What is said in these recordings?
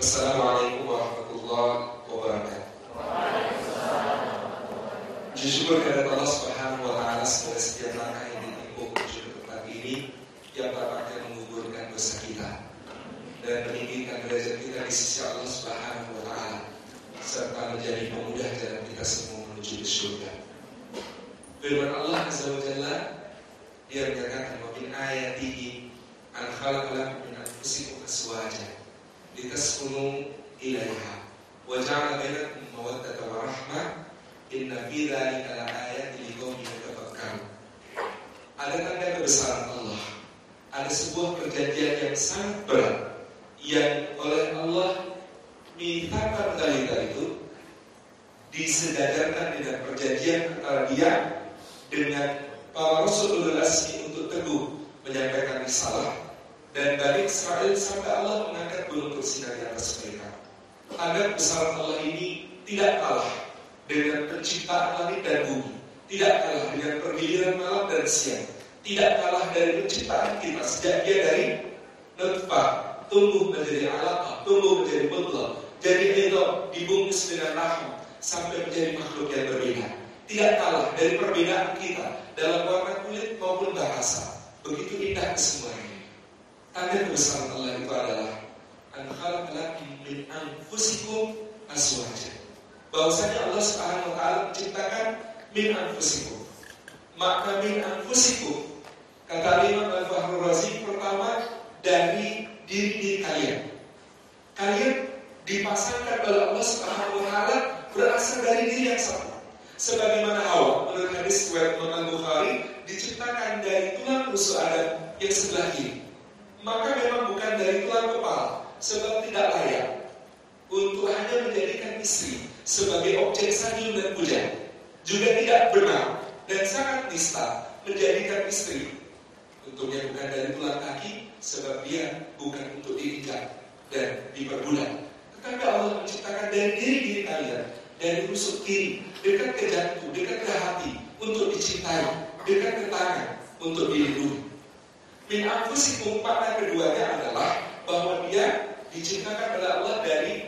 Assalamualaikum warahmatullahi wabarakatuh. Syukur kepada Allah Subhanahu wa Ta'ala segala setiap langkah yang ditempuh menuju ke tempat ini yang dapat menggugurkan dosa kita dan meninggikan derajat kita di sisi Allah Subhanahu wa Ta'ala, serta menjadi pemudah jalan kita semua menuju ke surga. Firman Allah Azza wa Jalla, Dia menyatakan wa min ayatihi an khalaqa lakum min anfusikum azwajan litaskunu ilaiha wa ja'ala bainakum mawaddatan wa rahmah inna fi dzalika laayatin liqaumin yatafakkarun. Ada tanda kebesaran Allah. Ada sebuah perjanjian yang sangat berat yang oleh Allah mitsaqan dzalika itu disejajarkan dengan perjanjian antara Dia dengan para Rasulul Azmi untuk teguh menyampaikan risalah, dan Bani Israel sampai Allah mengangkat gunung Sinai di atas mereka. Tanda kebesaran Allah ini tidak kalah dengan penciptaan langit dan bumi, tidak kalah dengan pergiliran malam dan siang, tidak kalah dari penciptaan kita sejak dia dari nutfah tumbuh menjadi alaqah, tumbuh menjadi mudghah, jadi idham, dibungkus dengan rahim sampai menjadi makhluk yang berbeda. Tidak kalah dari perbedaan kita dalam warna kulit maupun bahasa. Begitu indah kesemuanya. Tanda kebesaran Allah itu adalah an khalaqa lakum min anfusikum azwajan. Bahwasanya Allah Subhanahu wa Ta'ala menciptakan min anfusikum. Makna min anfusikum, kata Imam Al-Fakhrur Razi, pertama dari diri kalian. Kalian dipasangkan oleh Allah Subhanahu wa Ta'ala berasal dari diri yang satu. Sebagaimana Hawa menurut hadis riwayat Imam Al-Bukhari diciptakan dari tulang rusuk Adam yang sebelah kiri. Maka memang bukan dari tulang kepala, sebab tidak layak untuk hanya menjadikan istri sebagai objek sanjung dan puja. Juga tidak benar dan sangat nista menjadikan istri untuknya bukan dari tulang kaki, sebab dia bukan untuk diinjak dan diperbudak. Tetapi Allah menciptakan dari diri kalian, dari rusuk kiri, dekat ke jantung, dekat ke hati, untuk dicintai, dekat ke tangan, untuk dilindungi. Min anfusikum, makna keduanya adalah bahwa dia diciptakan oleh Allah dari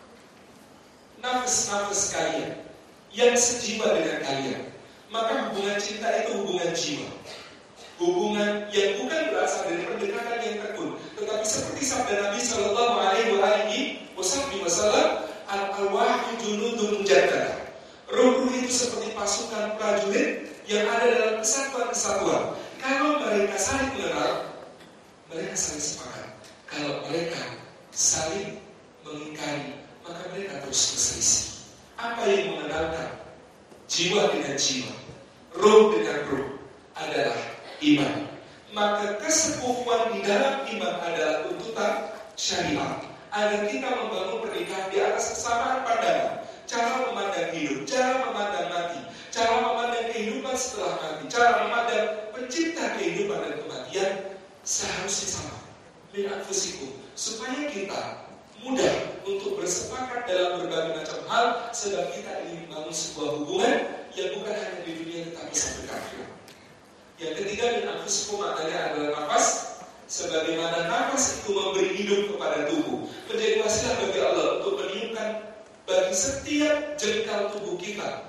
nafas-nafas kalian yang sejiwa dengan kalian. Maka hubungan cinta itu hubungan jiwa, hubungan yang bukan berasal dari pendekatan yang tekun, tetapi seperti sabda Nabi Sallallahu Alaihi Wasallam, al-arwahu junudun mujaddadah. Ruh itu seperti pasukan prajurit yang ada dalam kesatuan-kesatuan. Kalau mereka saling mengenal, mereka saling sepakat. Kalau mereka saling mengingkari, maka mereka terus berselisih. Apa yang mengenalkan jiwa dengan jiwa, ruh dengan ruh adalah iman. Maka kesekufuan di dalam iman adalah tuntutan syariat, agar kita membangun pernikahan di atas kesamaan pandangan, cara memandang hidup, cara memandang mati, cara memandang kehidupan setelah mati, cara memandang pencipta kehidupan dan kematian seharusnya sama. Min anfusikum, supaya kita mudah untuk bersepakat dalam berbagai macam hal, sebab kita ingin membangun sebuah hubungan yang bukan hanya di dunia tetapi sampai ke akhirat. Yang ketiga, min anfusikum maknanya adalah nafas. Sebagaimana nafas itu memberi hidup kepada tubuh, menjadi wasilah bagi Allah untuk meniupkan bagi setiap jengkal tubuh kita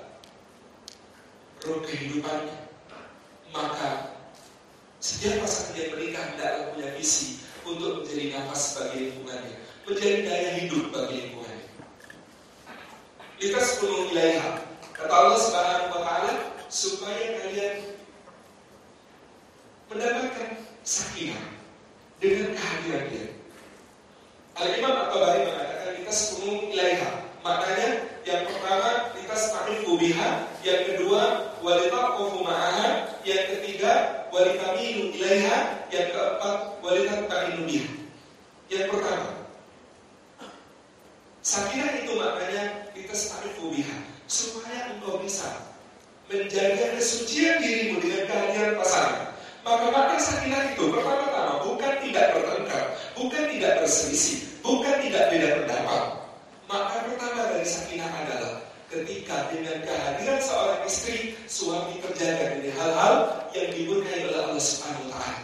roh kehidupannya. Maka setiap pasangan yang menikah hendaklah punya visi untuk menjadi nafas bagi lingkungannya, menjadi daya hidup bagi lingkungannya. Litaskunu ilaiha, kata Allah Subhanahu wa Ta'ala, supaya kalian mendapatkan sakinah dengan kehadiran Dia. Al-Imam At-Tabari mengatakan litaskunu ilaiha, maknanya yang pertama litasta'ifu biha, yang kedua walitaqafu ma'aha, yang ketiga walitamilu ilaiha, yang keempat walitata'inu biha. Yang pertama, sakinah itu maknanya litasta'ifu biha, supaya engkau bisa menjaga kesucian dirimu dengan kehadiran pasangan. Maka makna sakinah itu pertama-tama bukan tidak bertengkar, bukan tidak berselisih, bukan tidak beda pendapat. Maka pertama dari sakinah adalah ketika dengan kehadiran seorang istri, suami terjaga dari hal-hal yang dimurkai oleh Allah Subhanahu wa Ta'ala.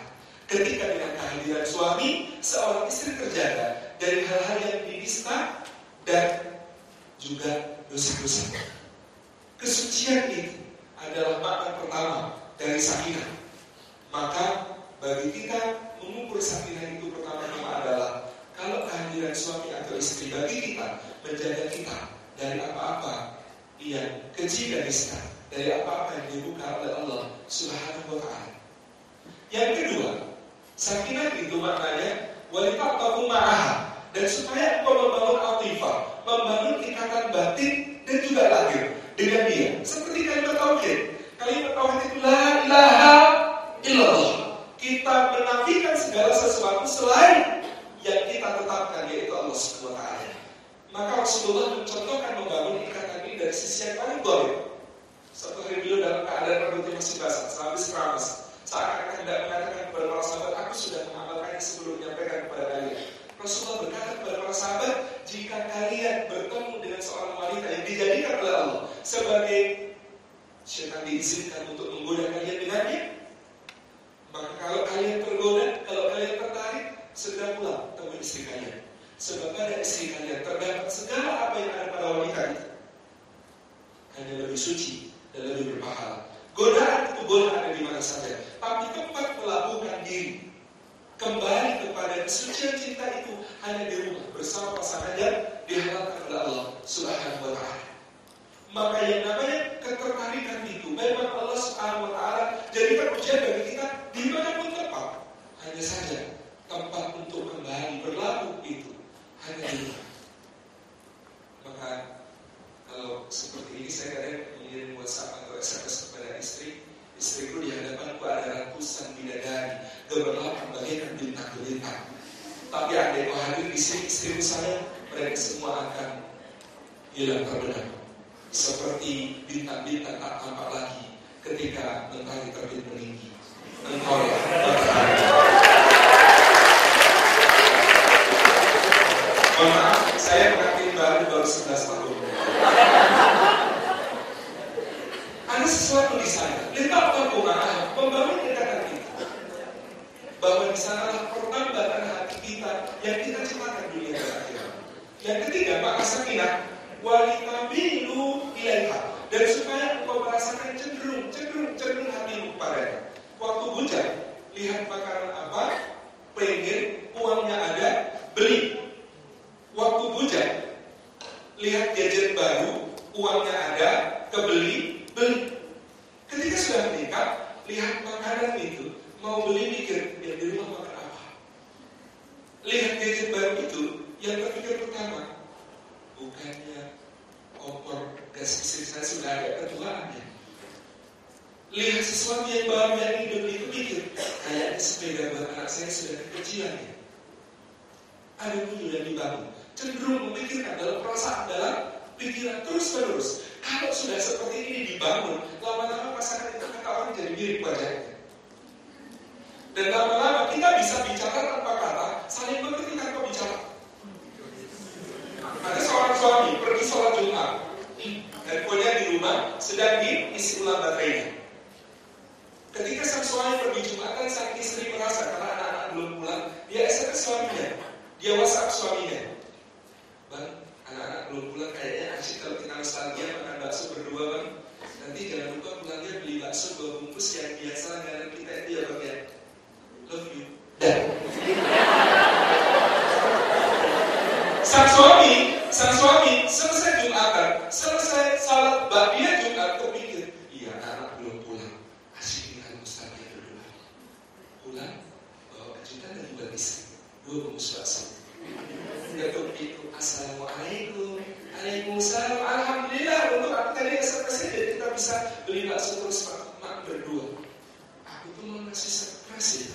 Ketika dengan kehadiran suami, seorang istri terjaga dari hal-hal yang dinista dan juga dosa-dosa. Kesucian itu adalah makna pertama dari sakinah. Maka bagi kita mengukur sakinah itu pertama-tama adalah kalau kehadiran suami atau istri bagi kita menjaga kita dari apa-apa yang keji dan nista, dari apa-apa yang dibuka oleh Allah Subhanahu wa Ta'ala. Yang kedua, sakinah itu maknanya walitabtahu ma'aha, dan supaya engkau membangun atifah, membangun ikatan batin dan juga lahir dengan dia. Seperti kalimat tauhid. Kalimat tauhid itu la ilaha illallah. Kita menafikan segala sesuatu selain yang kita tetapkan, yaitu Allah Subhanahu wa Ta'ala. Maka Rasulullah mencontohkan membangun ikatan ini dari sisi yang paling dolim. Satu hari beliau dalam keadaan rambutnya masih basah, sehabis keramas, seakan-akan hendak mengatakan kepada para sahabat, aku sudah mengamalkannya sebelum menyampaikan kepada kalian. Rasulullah berkata kepada para sahabat, jika kalian bertemu dengan seorang wanita yang dijadikan oleh Allah sebagai syaitan diizinkan untuk menggoda kalian dengannya, maka kalau kalian tergoda, kalau kalian tertarik, segera pulang temui istri kalian. Sebab pada istri kalian terdapat segala apa yang ada pada wanita itu, hanya lebih suci dan lebih berpahala. Godaan itu boleh ada di mana saja, tapi tempat melakukan diri kembali kepada kesucian cinta itu hanya di rumah bersama pasangan yang dihalalkan oleh Allah Subhanahu wa Ta'ala. Maka yang namanya ketertarikan itu memang Allah Subhanahu wa Ta'ala jadikan ujian bagi kita dimanapun tempat. Hanya saja tempat untuk kembali berlaku itu hanya di rumah. Maka kalau seperti ini saya kadang mengirim WhatsApp atau SMS kepada istriku, di hadapanku ada ratusan bidadari gemerlap bagaikan bintang-bintang. Tapi andai kau hadir di sini, istriku saya, mereka semua akan hilang terbenam. Seperti bintang-bintang tak tampak lagi ketika mentari terbit meninggi. Engkau matahari. Mohon maaf, saya pengantin baru 11 tahun. Ada sesuatu di sana. Letakkan kumah, membangun ikatan kita. Bahwa di sanalah pertambatan hati kita yang kita ciptakan dunia dan akhirat. Yang ketiga, maka sakinah walitabilu ilaiha, dan supaya engkau merasakan cenderung hatimu kepadanya. Waktu bujang, lihat makanan apa, pengen, uangnya ada, beli. Waktu bujang, lihat gadget baru, uangnya ada, kebeli, beli. Ketika sudah menikah, lihat makanan itu, mau beli mikir, ya di rumah makan apa. Lihat gadget baru itu, yang terpikir pertama, bukannya kompor gas istri saya sudah ada ketuaannya. Lihat sesuatu yang baru yang hidup itu mikir, kayaknya sepeda buat anak saya sudah kekecilan ya. Ada dulu yang dibangun, cenderung memikirkan dalam perasaan, dalam pikiran terus-menerus. Kalau sudah seperti ini dibangun, lama-lama pasangan itu kata orang jadi mirip wajahnya. Dan lama-lama kita bisa bicara tanpa kata, saling mengerti tanpa bicara. Ada seorang suami pergi sholat Jumat, handphonenya di rumah sedang diisi ulang baterainya. Ketika sang suami pergi Jumatan, sang istri merasa karena anak-anak belum pulang, dia SMS suaminya, dia WhatsApp suaminya, bang, anak-anak belum pulang, kayaknya asyik kalau kita nostalgia makan bakso berdua bang. Nanti jangan lupa pulangnya beli bakso 2 bungkus yang biasa dengan kita itu ya bang ya. Love you. Dan sang suami selesai Jumatan, selesai salat ba'diyah Jumat, kepikir, iya anak belum pulang, asyik dengan nostalgia berdua. Pulang bawa kejutan dari buat istri, 2 bungkus bakso. Ketuk itu, assalamualaikum, waalaikumsalam, alhamdulillah, untuk aku tadi SMS jadi kita bisa beli bakso terus mak berdua. Aku tuh mau ngasih surprise ya.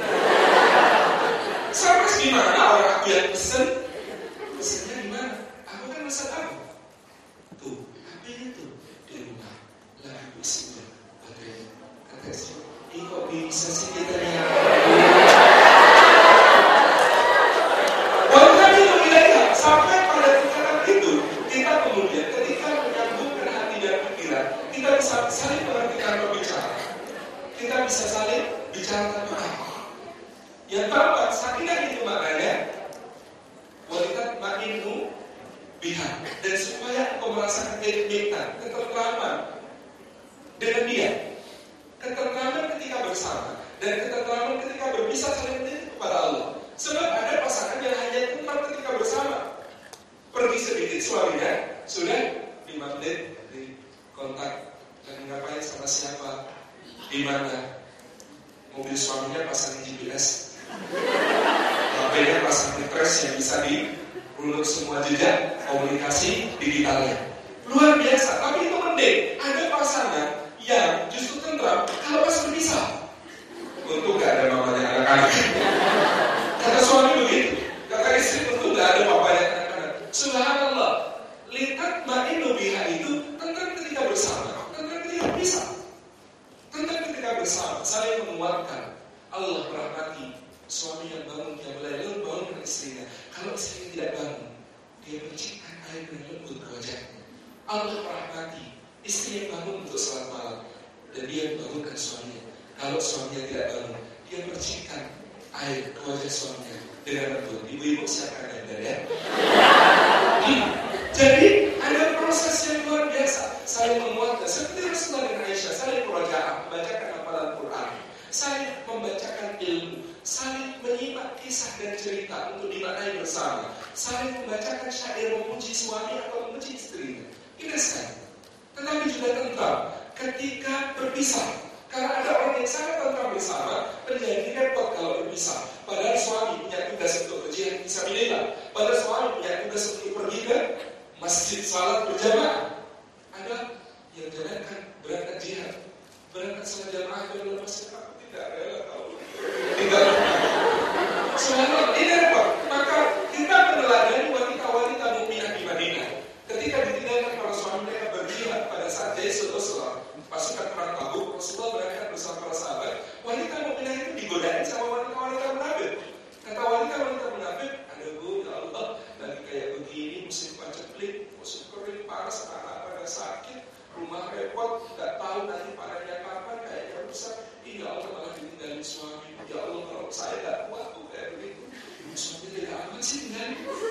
Surprise gimana orang aku yang pesen? Pesennya gimana? Aku kan masa tahu. Tuh, HP-nya tuh di rumah lagi isi ulang baterainya. Kata istri, kok bisa sih kita yang sampai pada tingkatan itu, kita kemudian ketika menyambungkan hati dan pikiran, kita bisa saling mengertikan berbicara. Kita bisa saling bicara tanpa apa. berlebihan, dan supaya engkau merasakan kenikmatan, ketentraman dengan dia, ketentraman ketika bersama, dan ketentraman ketika berpisah saling mendidik kepada Allah. Sebab ada pasangan yang hanya tentram ketika bersama. Pergi sedikit suaminya, sudah 5 menit di kontak, lagi ngapain sama siapa, di mana. Mobil suaminya pasang GPS, HP-nya pasang trace yang bisa dirunut semua jejak komunikasi digitalnya. Luar biasa, tapi itu mending. Ada pasangan yang justru tentram kalau pas berpisah. Untung gak ada mamanya anak-anak. Kata suami begitu, kata istri untung gak ada papanya anak-anak. Subhanallah, lihat ma'inu biha itu tentang ketika bersama, tentang ketika berpisah. Tentang ketika bersama, saling menguatkan. Allah merahmati suami yang bangun yang lalu bangun istrinya. Kalau istrinya tidak bangun, dia percikan air dengan lembut ke wajahnya. Allah merahmati istri yang bangun untuk salat malam dan dia membangunkan suaminya. Kalau suaminya tidak bangun, dia percikan air ke wajah suaminya dengan lembut. Ibu-ibu siapkan anda ya. Jadi ada proses yang luar biasa, saling menguatkan. Seperti Rasulullah dan Aisyah, saling murajaah, membacakan hafalan Quran, saling membacakan ilmu, saling menyimak kisah dan cerita untuk dimaknai bersama, saling membacakan syair memuji suami atau memuji istrinya. Indah sekali. Tetapi juga tentram ketika berpisah. Karena ada orang yang sangat tentram bersama, menjadi repot kalau berpisah. Padahal suami punya tugas untuk berjihad fisabilillah. Padahal suami punya tugas untuk pergi ke masjid salat berjamaah. Ada yang jalankan berangkat jihad, berangkat salat jamaah dalam masjid. Aku tidak rela tahu. Tidak. Subhanallah, ini repot. Maka kita meneladani wanita-wanita mukminah di Madinah. Ketika ditinggalkan para suami mereka berjihad pada saat Jaisul Usra, pasukan perang Tabuk, Rasulullah berangkat bersama para sahabat. Wanita mukminah itu digodain sama wanita-wanita munafik. Kata wanita-wanita munafik, ada bu, ya Allah, lagi kayak begini, musim paceklik, musim kering, panas, anak pada sakit, rumah repot, nggak tahu nanti panennya kapan, kayaknya rusak. Ya Allah malah ditinggalin suami. Ya Allah kalau saya nggak kuat tuh kayak begitu. Suami tidak aman sih tinggal.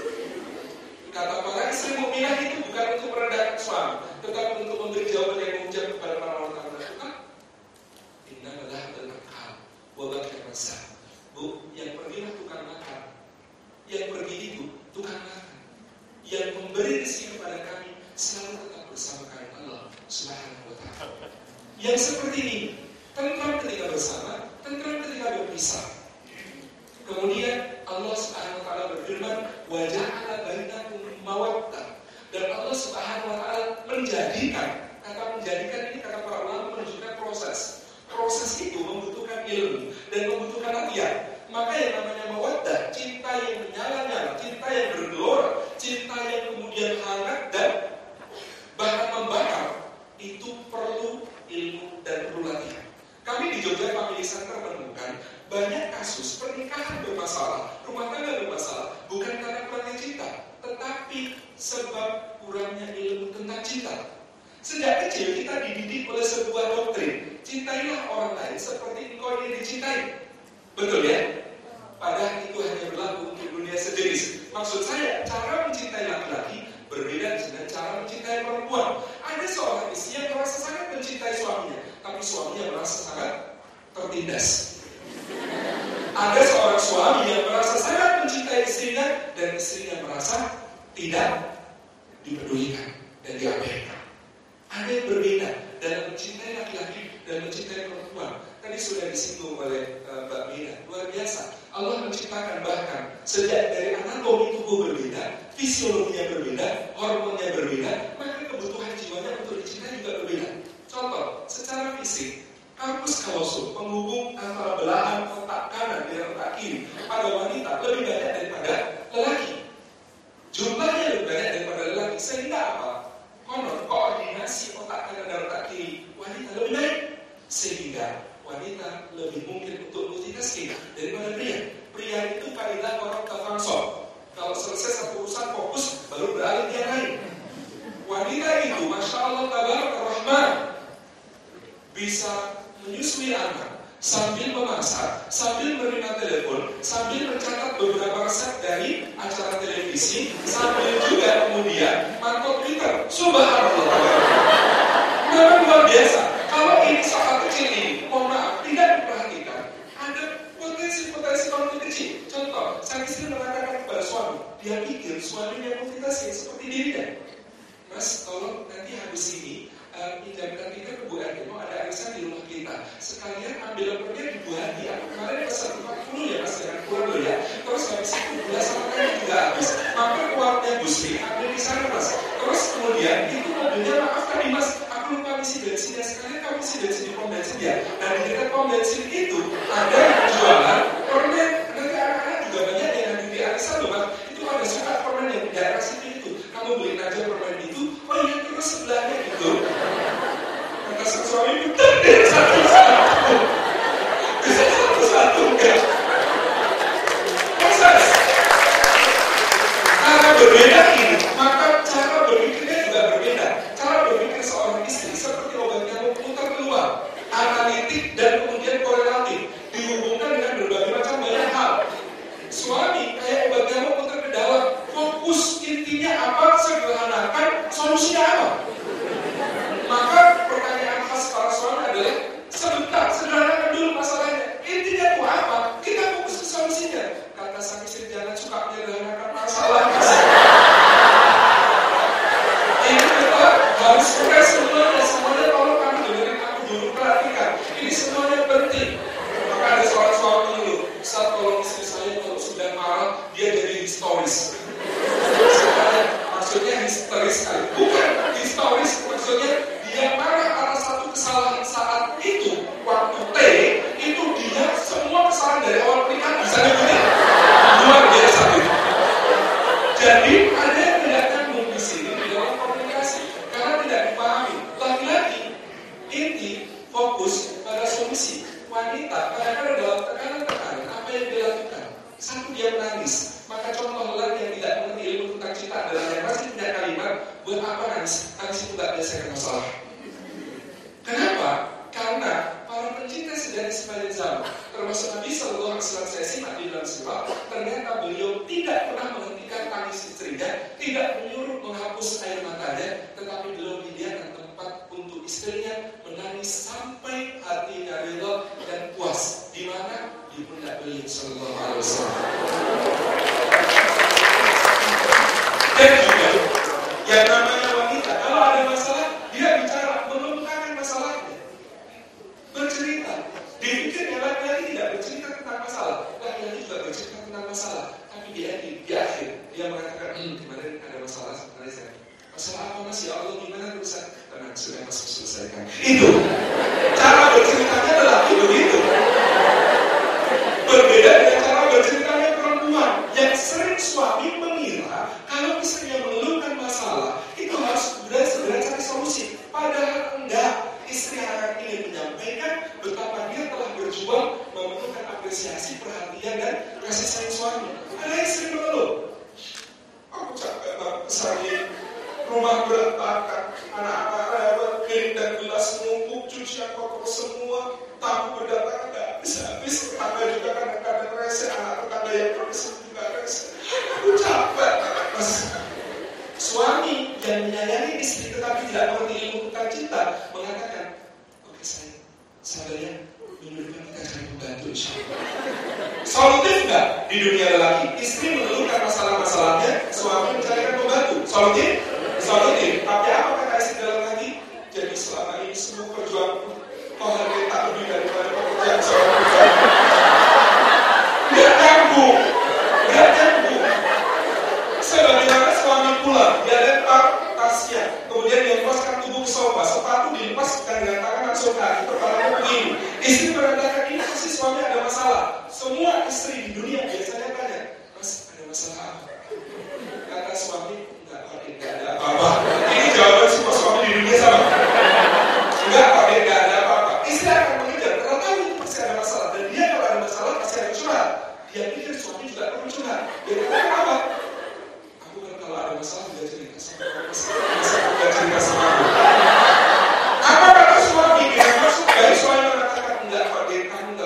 Kata para istri mukminah itu bukan untuk merendahkan suami, tetapi untuk memberi jawaban yang mujab kepada para wanita munafik. Inna malah berkah, wabakir masa. Bu, yang pergilah tukang makan. Yang pergi itu tukang makan. Yang memberi rezeki kepada kami selalu tetap bersama kami Allah Subhanahu wa Ta'ala. Yang seperti ini, tentram ketika bersama, tentram ketika berpisah. Kemudian Allah Subhanahu wa Ta'ala berfirman, wa ja'ala bainakum mawaddah. Dan Allah Subhanahu wa Ta'ala menjadikan, kata menjadikan ini kata para ulama menunjukkan proses. Proses itu membutuhkan ilmu dan membutuhkan latihan. Maka yang namanya mawaddah, cinta yang menyala-nyala, cinta yang bergelora, cinta yang kemudian hangat dan bahkan membakar, itu perlu ilmu dan perlu latihan. Kami di Jogja Family Center menemukan banyak kasus pernikahan bermasalah, rumah tangga bermasalah, bukan karena kurangnya cinta, tetapi sebab kurangnya ilmu tentang cinta. Sejak kecil kita dididik oleh sebuah doktrin, cintailah orang lain seperti engkau ingin dicintai. Betul ya? Padahal itu hanya berlaku untuk dunia sejenis. Maksud saya, cara mencintai laki-laki berbeda dengan cara mencintai perempuan. Ada seorang istri yang merasa sangat mencintai suaminya, tapi suaminya merasa sangat tertindas. Ada seorang suami yang merasa sangat mencintai istrinya, dan istrinya merasa tidak dipedulikan dan diabaikan. Ada yang berbeda dalam mencintai laki-laki dan mencintai perempuan. Tadi sudah disinggung oleh Mbak Mina. Luar biasa. Allah menciptakan bahkan sejak dari anatomi tubuh berbeda, fisiologinya berbeda, hormonnya berbeda, maka kebutuhan jiwanya untuk dicintai juga berbeda. Contoh, secara fisik, corpus callosum, penghubung antara belahan otak kanan dengan otak kiri pada wanita lebih banyak daripada lelaki. Jumlahnya lebih banyak daripada lelaki. Sehingga apa? Koordinasi otak kanan dan otak kiri wanita lebih baik. Sehingga wanita lebih mungkin untuk multitasking daripada pria. Pria itu kaidah orang terfangsor. Kalau selesai satu urusan fokus, baru beralih yang lain. Wanita itu, Masya Allah, tabarak rahman, bisa menyusui anak sambil memasak, sambil menerima telepon, sambil mencatat beberapa resep dari acara televisi, sambil juga kemudian mantau Twitter. Subhanallah. Memang luar biasa. Kalau ini soal kecil ini, mohon maaf, tidak diperhatikan, ada potensi konflik kecil. Contoh, sang istri mengatakan kepada suami, dia pikir suaminya motivasi seperti dirinya. Mas, tolong nanti habis ini pinjamkan kita ke Bu Adi, mau ada arisan di rumah kita. Sekalian ambil pergi di Bu Adi. Aku kemarin pesan 40 ya mas, jangan kurang dulu ya. Terus habis itu gula sama kayu juga habis. Maka kuatnya Bu Sri ambil di sana mas. Terus kemudian itu mobilnya maaf tadi mas, aku lupa isi bensin ya. Sekalian kamu isi bensin di pom bensin ya. Dan di dekat pom bensin itu ada yang jualan permen. Nanti anak-anak juga banyak yang di arisan loh mas. Itu ada suka permen yang di daerah situ itu. Kamu beliin aja permen itu. Oh iya, terus sebelahnya gitu. Kata sang suami itu terdiri satu-satu. Bisa satu-satu enggak? Proses. Cara berbeda ini, maka cara berpikirnya juga berbeda. Cara berpikir seorang istri seperti obat nyamuk putar keluar, analitik dan kemudian korelatif, dihubungkan dengan berbagai macam banyak hal. Suami kayak obat nyamuk putar ke dalam, fokus intinya apa, sederhanakan solusinya apa. Maka pertanyaan khas para suami adalah sebentar, sederhanakan dulu masalahnya. Intinya itu apa? Kita fokus ke solusinya. Kata sang istri, jangan suka menyederhanakan masalah. Ini kita harus proses semuanya tolong kamu dengerin aku dulu, perhatikan. Ini semuanya penting. Maka ada seorang suami dulu, saat tolong istri saya kalau sudah marah, dia jadi histeris. Maksudnya histeris sekali. Bukan histeris, maksudnya dia marah atas satu kesalahan saat itu. Waktu T, itu dia semua kesalahan dari awal pernikahan bisa diikuti. Luar biasa itu. Jadi ada yang tidak nyambung di sini di dalam komunikasi karena tidak dipahami. Laki-laki inti fokus pada solusi. Wanita kadang-kadang dalam tekanan-tekanan apa yang dia lakukan? Satu, dia menangis. Maka contoh lelaki yang tidak mengerti ilmu tentang cinta adalah yang masih punya kalimat, buat apa nangis? Nangis itu tidak menyelesaikan masalah. Kenapa? Karena para pencinta sejati sepanjang zaman, termasuk Nabi Sallallahu Alaihi Wasallam, saya simak di dalam sirah, ternyata beliau tidak pernah menghentikan tangis istrinya, tidak menyuruh menghapus air matanya, tetapi beliau menyediakan tempat untuk istrinya menangis sampai hatinya rela dan puas. Di mana? Di pundak beliau Sallallahu Alaihi Wasallam. Dan juga yang namanya wanita, kalau ada masalah, dia bicara, mengemukakan masalahnya, bercerita. Dipikirnya laki-laki tidak bercerita tentang masalah, laki-laki juga bercerita tentang masalah. Tapi di akhir dia mengatakan, kemarin ada masalah sebenarnya saya. Masalah apa mas? Ya Allah, gimana urusan? Tenang, sudah masuk selesaikan. Itu cara berceritanya lelaki begitu. Berbeda dengan cara berceritanya perempuan yang sering suami mengira kalau istrinya mengeluhkan masalah itu harus segera cari solusi. Padahal enggak. Istri akan ingin menyampaikan betapa dia telah berjuang memenuhkan apresiasi, perhatian dan kasih sayang suami. Ada istri mengeluh, aku capek banget kesana, rumah berantakan, anak-anak rewel, piring dan gelas numpuk, cucian kotor semua, tamu berdatangan nggak habis-habis, tetangga juga kadang-kadang rese, anak tetangga yang rese juga rese. Aku capek banget. Suami yang menyayangi istri tetapi tidak mengerti ilmu tentang cinta mengatakan, oke sayang, sabar ya, minggu depan kita cari pembantu insyaallah. Solutif nggak di dunia lelaki? Istri mengeluhkan masalah-masalahnya, suami mencarikan pembantu. Solutif? Solutif. Tapi apa kata istri dalam hati? Jadi selama ini semua perjuangan kau hargai tak lebih daripada pekerjaan seorang pembantu. Nggak nyambung. Sebagaimana suami pulang, dia lempar tasnya, kemudian dia lepaskan tubuh ke sofa, sepatu dilepaskan dengan tangan langsung kaki, kepala begini. Istri mengatakan ini pasti suami ada masalah. Semua istri di dunia biasanya tanya, mas ada masalah apa? Kata suami, enggak ada apa-apa. Ini jawaban semua suami di dunia sama. Enggak ada apa-apa. Istri akan mengejar, karena tahu itu pasti ada masalah. Dan dia kalau ada masalah pasti ada curhat. Dia pikir suami juga perlu curhat. Dia kata apa? Kalau ada masalah juga cerita sama aku. Apa kata suami? Dia maksud dari suami mengatakan enggak, Pak Dir, kamu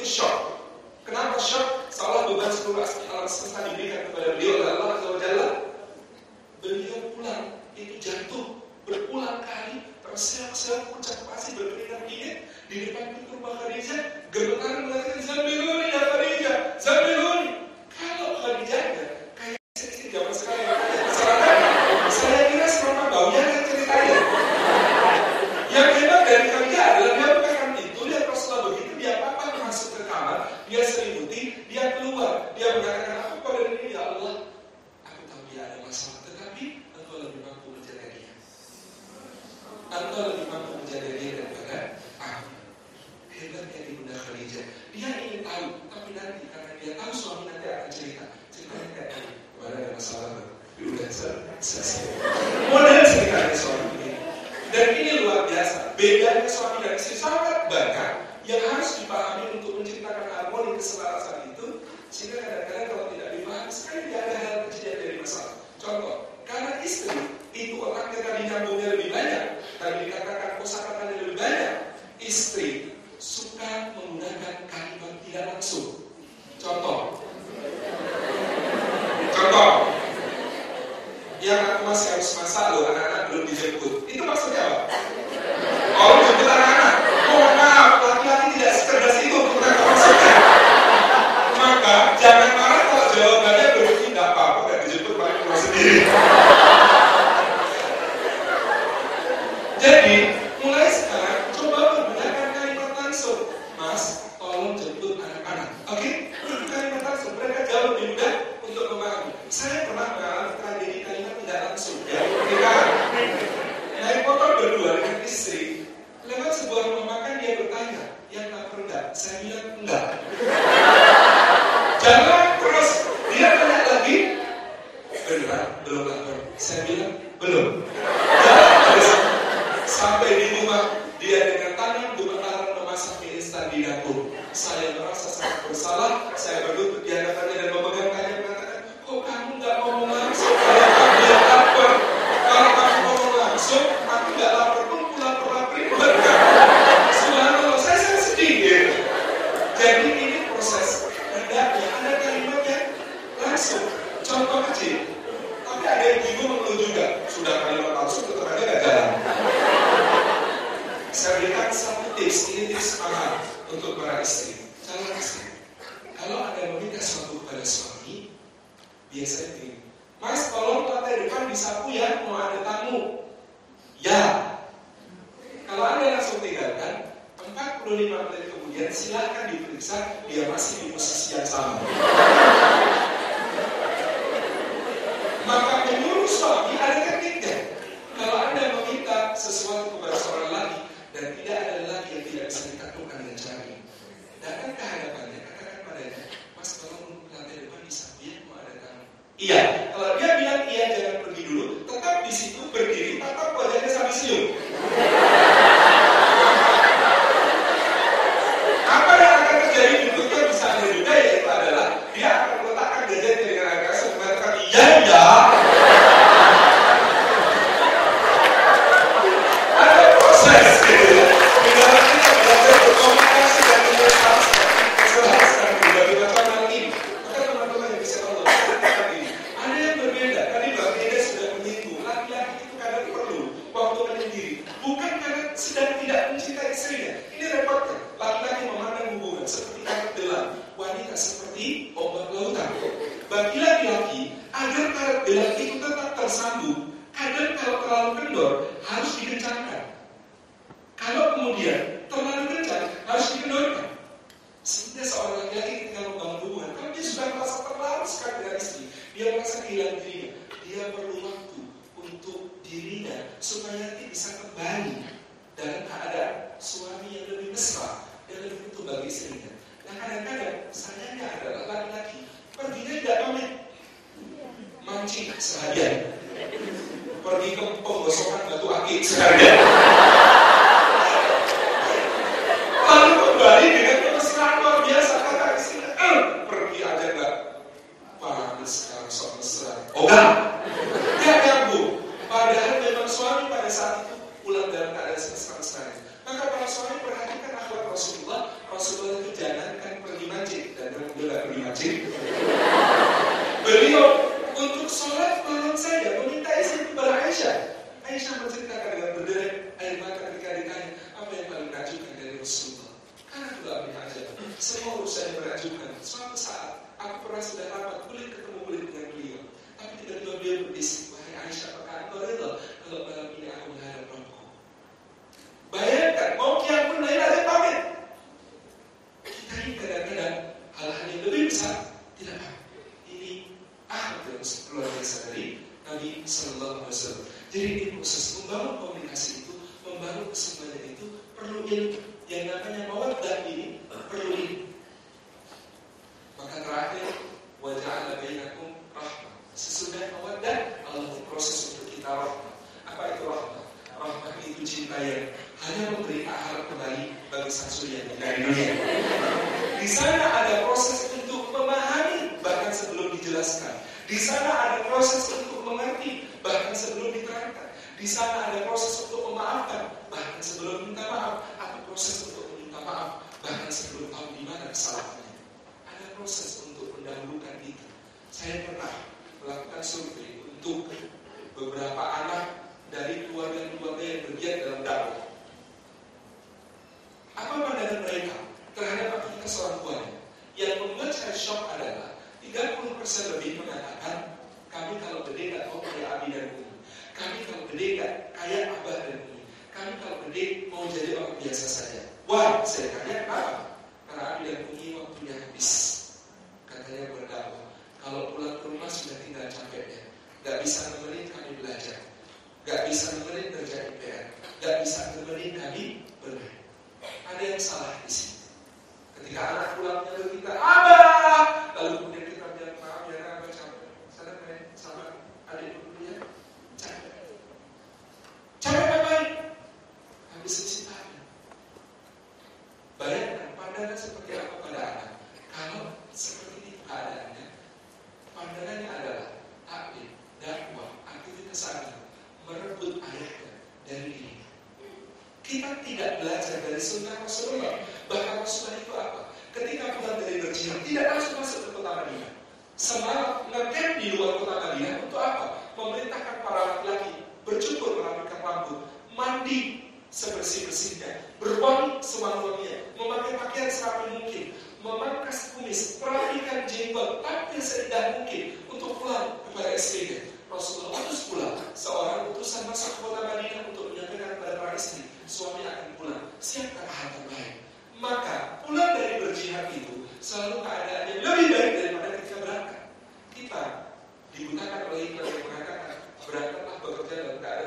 shock. Kenapa shock? Seolah beban seluruh alam semesta diberikan kepada beliau oleh Allah Azza wa Jalla. Beliau pulang, itu jatuh berulang kali, terseok-seok, puncak pasir berkeringat dingin di depan pintu rumah Khadijah, gemetar mengatakan, "Zamiluni ya Khadijah, zamiluni." Kalau Khadijah kayak istri zaman sekarang, saya kira serama baunya kan ceritanya. Yang hebat dari Khadijah adalah dia bukan itu, dia Rasulullah begitu, dia apa masuk ke kamar, dia selimuti, dia keluar, dia mengatakan, "Aku pada diri ya Allah, aku tahu dia ada masalah, tetapi Engkau lebih mampu menjaga dia. Engkau lebih mampu menjaga dia daripada aku." Hebatnya Ibunda Khadijah, dia ingin tahu, tapi nanti karena dia tahu suami nanti akan ceritanya kayak tadi, kemarin ada masalah baru, udah selesai. Model ceritanya suami ini, dan ini luar biasa. Bedanya suami dan istri sangat banyak yang harus dipahami untuk menciptakan harmoni keselarasan itu, sehingga kadang-kadang kalau tidak dipahami sekali dia ada hal kejadian dari masalah. Contoh, karena istri itu orangnya tadi nyambungnya lebih banyak, tadi dikatakan kosakatanya lebih banyak. Istri suka menggunakan kalimat tidak langsung. Contoh, yang aku masih harus masak loh, anak-anak belum dijemput. Itu maksudnya apa? Oh, jemput anak-anak. Oh, maaf, laki-laki tidak secerdas itu untuk menangkap maksudnya. Maka jangan marah kalau jawabannya berbeda. Tidak apa-apa, gak dijemput, paling keluar sendiri. Jadi, mulai sekarang coba menggunakan kalimat langsung. Mas, tolong jemput anak-anak. Oke? Kalimat langsung, mereka jauh lebih mudah untuk memahami. Saya pernah mengalami tragedi kalimat tidak langsung. Ya, ketika naik motor berdua dengan istri, lewat sebuah rumah makan dia bertanya, "Yang lapar enggak?" Saya bilang enggak. Jangan terus dia tanya lagi, "Beneran belum lapar?" Saya bilang belum. Jangan terus sampai di rumah dia dengan tangan gemetaran memasak mie instan di dapur. Saya merasa sangat bersalah. Saya berlutut di hadapannya dan memegang tangannya mengatakan, "Kok kamu nggak ngomong langsung kalau kamu tidak lapar? Kalau kamu ngomong langsung, aku nggak lapar pun lapar-laparin buat kamu." Subhanallah, saya sedih gitu. Jadi ini proses. Hendaknya ada kalimat yang langsung. Contoh kecil. Tapi ada yang bingung mengeluh juga. Sudah kalimat langsung tetap aja nggak jalan. Saya berikan satu tips. Ini tips mahal untuk para istri. Calon istri. Kalau Anda meminta sesuatu kepada suami, biasanya begini, "Mas, tolong lantai depan disapu ya, mau ada tamu." Ya. Kalau Anda langsung tinggalkan, 45 menit kemudian silakan diperiksa dia masih di posisi yang sama. Maka menyuruh suami ada tekniknya. Kalau Anda meminta sesuatu kepada seorang laki dan tidak ada laki yang tidak bisa ditaklukkan dengan cara ini, datang ke hadapannya, katakan padanya, "Mas, tolong lantai depan disapu ya, mau ada tamu." Iya. Kalau dia bilang iya, jangan pergi dulu, tetap di situ berdiri, tatap wajahnya sambil senyum. Apa yang akan terjadi berikutnya bisa ada juga, yaitu adalah dia akan meletakkan gadgetnya dengan agak kasar mengatakan, "Iya ya." Ada proses gitu. Di dalam kita belajar berkomunikasi dan menyelesaikan kesalahan berbagai macam hal ini. Maka teman-teman yang bisa tahu ini ada yang berbeda. Tadi Mbak Ida sudah menyinggung, laki-laki itu kadang perlu waktu menyendiri, bukan karena sedang tidak mencintai istrinya. Ini repotnya. Laki-laki memandang hubungan seperti karet gelam, wanita seperti ombak lautan. Bagi laki-laki, agar karet gelam itu tetap tersambung, kadang kalau terlalu kendor harus dikencangkan. Kalau kemudian terlalu kencang harus dikendorkan. Sehingga seorang laki-laki ketika membangun hubungan, kalau dia sudah merasa terlalu sekali dengan istri, dia merasa kehilangan dirinya. Dia perlu waktu untuk dirinya supaya nanti bisa kembali dalam keadaan suami yang lebih mesra dan lebih utuh bagi istrinya. Nah, kadang-kadang sayangnya adalah laki-laki perginya tidak pamit, mancing seharian, pergi ke penggosokan batu akik seharian, lalu kembali dengan kemesraan luar biasa. Kata istrinya, pergi aja enggak panas sekarang sok mesra. Oh enggak, dia nyambung. Padahal memang suami pada saat itu pulang dalam keadaan mesra-mesra. Maka para suami perhatikan akhlak Rasulullah. Rasulullah itu jangankan masjid. Beliau untuk sholat malam saja meminta izin kepada Aisyah. Aisyah menceritakan dengan berderet air mata ketika ditanya apa yang paling menakjubkan dari Rasulullah. Karena itulah aja. Semua urusan yang menakjubkan. Suatu saat aku pernah sudah rapat kulit ketemu kulit dengan beliau. Tapi tiba-tiba beliau berbisik, wahai Aisyah, apakah engkau rela kalau malam ini aku menghadap Rabbku? Bayangkan, mau kiam pun lain ada pamit. Kita ini kadang-kadang hal-hal yang lebih besar tidak paham. Ini akhlak yang luar biasa dari Nabi Sallallahu Alaihi Wasallam. Jadi ini proses membangun komunikasi itu, membangun keseimbangan itu perlu ilmu. Yang namanya mawaddah ini perlu ilmu. Maka terakhir, wa ja'ala bainakum rahmah. Sesudah mawaddah, Allah proses untuk kita rahmah. Apa itu rahmah? Rahmah itu cinta yang hanya memberi akhirat kembali bagi sang surya dari dunia. Di sana ada proses untuk memahami bahkan sebelum dijelaskan. Di sana ada proses untuk mengerti bahkan sebelum diterangkan. Di sana ada proses untuk memaafkan bahkan sebelum minta maaf. Atau proses untuk meminta maaf bahkan sebelum tahu di mana kesalahannya. Ada proses untuk mendahulukan itu. Saya pernah melakukan survei untuk beberapa anak dari keluarga-keluarga yang bergiat dalam dakwah. Apa pandangan mereka terhadap aktivitas orang tuanya? Yang membuat saya shock adalah 30% lebih mengatakan kami kalau gede gak mau kayak Abi dan Umi. Kami kalau gede gak kayak Abah dan Umi. Kami kalau gede mau jadi orang biasa saja. Wah, saya tanya kenapa? Karena Abi dan Umi waktunya habis. Katanya berdakwah. Kalau pulang ke rumah sudah tinggal capeknya. Gak bisa nemenin kami belajar. Gak bisa nemenin kerja IPR. Gak bisa nemenin kami bermain. Ada yang salah di sini. Ketika anak pulangnya kita Abah, lalu kemudian kita bilang maaf ya Abah capek. Sana main sama adik dulunya capek. Capek ngapain? Habis istirahat. Bayangkan pandangan seperti apa pada anak. Kalau seperti itu keadaannya, pandangannya adalah taklim, dakwah, aktivitas anak merebut ayahnya dari diri. Kita tidak belajar dari sunnah Rasulullah. Bahkan Rasulullah itu apa? Ketika pulang dari berjihad, tidak langsung masuk ke kota Madinah. Semangat ngecamp di luar kota Madinah untuk apa? Memerintahkan para laki-laki bercukur merapikan rambut, mandi sebersih-bersihnya, berwangi sewangi-wanginya, memakai pakaian serapi mungkin, memangkas kumis, merapikan jenggot, tampil seindah mungkin untuk pulang kepada istrinya. Rasulullah utus pula seorang utusan masuk ke kota Madinah untuk menyampaikan kepada para istri, suami akan pulang, siapkan hal terbaik. Maka pulang dari berjihad itu selalu keadaan yang lebih baik daripada ketika berangkat. Kita digunakan oleh iklan yang mengatakan berangkatlah bekerja dalam keadaan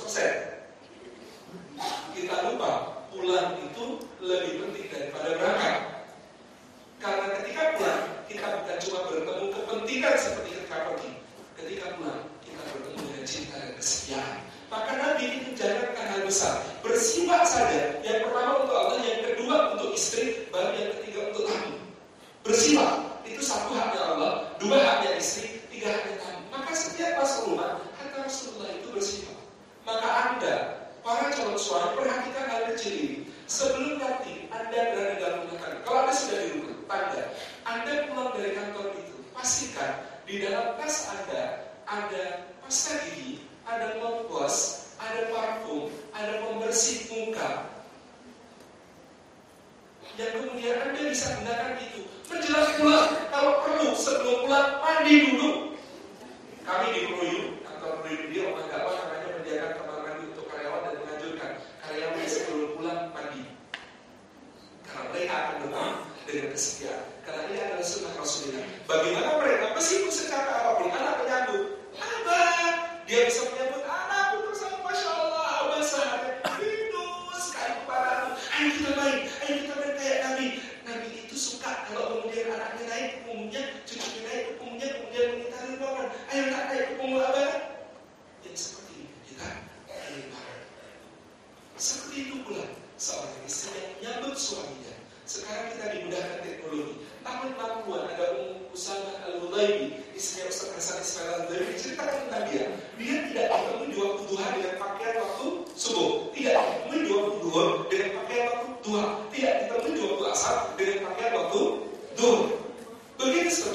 100%. Kita lupa pulang itu lebih penting daripada berangkat. Karena ketika pulang kita bukan cuma bertemu kepentingan seperti ketika pergi. Ketika pulang kita bertemu dengan cinta dan kesetiaan. Maka Nabi itu menjalankan hal besar. Bersifat saja. Yang pertama untuk Allah, yang kedua untuk istri, baru yang ketiga untuk tamu. Bersifat itu satu haknya Allah, dua haknya istri, tiga haknya tamu. Maka setiap masuk rumah, kata Rasulullah itu bersifat. Maka Anda, para calon suami, perhatikan hal kecil ini. Sebelum nanti Anda berada dalam rumah tangga, kalau Anda sudah di rumah tangga, Anda pulang dari kantor itu, pastikan di dalam tas Anda ada pasta gigi, ada mouthwash, ada parfum, ada pembersih muka. Yang kemudian Anda bisa gunakan itu. Menjelang pulang, kalau perlu sebelum pulang mandi dulu. Kami di Proyum, kantor Proyum dia orang dakwah namanya menyediakan kamar mandi untuk karyawan dan menganjurkan karyawan sebelum pulang mandi. Karena mereka akan bertemu dengan kesetiaan. Karena ini adalah sunnah Rasulullah. Bagaimana mereka meskipun secara apapun anak menyambut, dia bisa menyambut anak bersama Masya Allah, Abah sehari hidup sekali kepadamu. Ayo kita main kayak Nabi. Nabi itu suka kalau kemudian anaknya naik ke punggungnya, cucunya naik ke punggungnya, kemudian mengitari ruangan. Ayo nak naik ke punggung Abah. Yang seperti ini kita bareng. Seperti itu pula seorang istri yang menyambut suaminya. Sekarang kita dimudahkan teknologi. Tahun 60-an ada Usama Al-Hudaybi, istrinya Ustaz Hasan Ismail Al-Hudaybi, ceritakan tentang dia. Dia tidak ditemui di waktu duha dengan pakaian waktu subuh. Tidak ditemui di waktu duha dengan pakaian waktu duha. Tidak ditemui di waktu asar dengan pakaian waktu duha. Begitu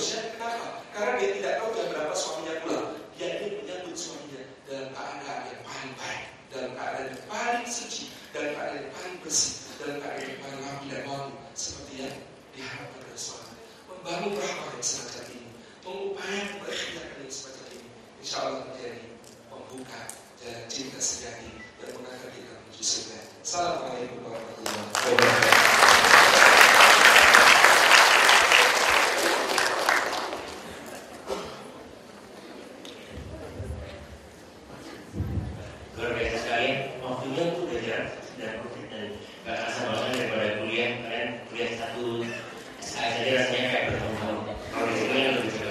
Karena dia tidak tahu jam berapa suaminya pulang. Dia ingin menyambut suaminya dalam keadaan yang paling baik, dalam keadaan yang paling suci, dalam keadaan yang paling bersih, dalam keadaan yang paling rapi dan wangi, seperti yang diharapkan oleh suami. Membangun rahmat yang semacam ini, mengupayakan berikhtiar yang semacam ini, insya Allah menjadi pembuka jalan cinta sejati yang mengangkat kita menuju surga. Assalamualaikum warahmatullahi wabarakatuh. Luar biasa sekali, waktunya tuh udah jarang dan gak terasa banget daripada kuliah. Kalian kuliah satu SKS aja rasanya kayak bertahun-tahun. Kalau di sini lebih juga.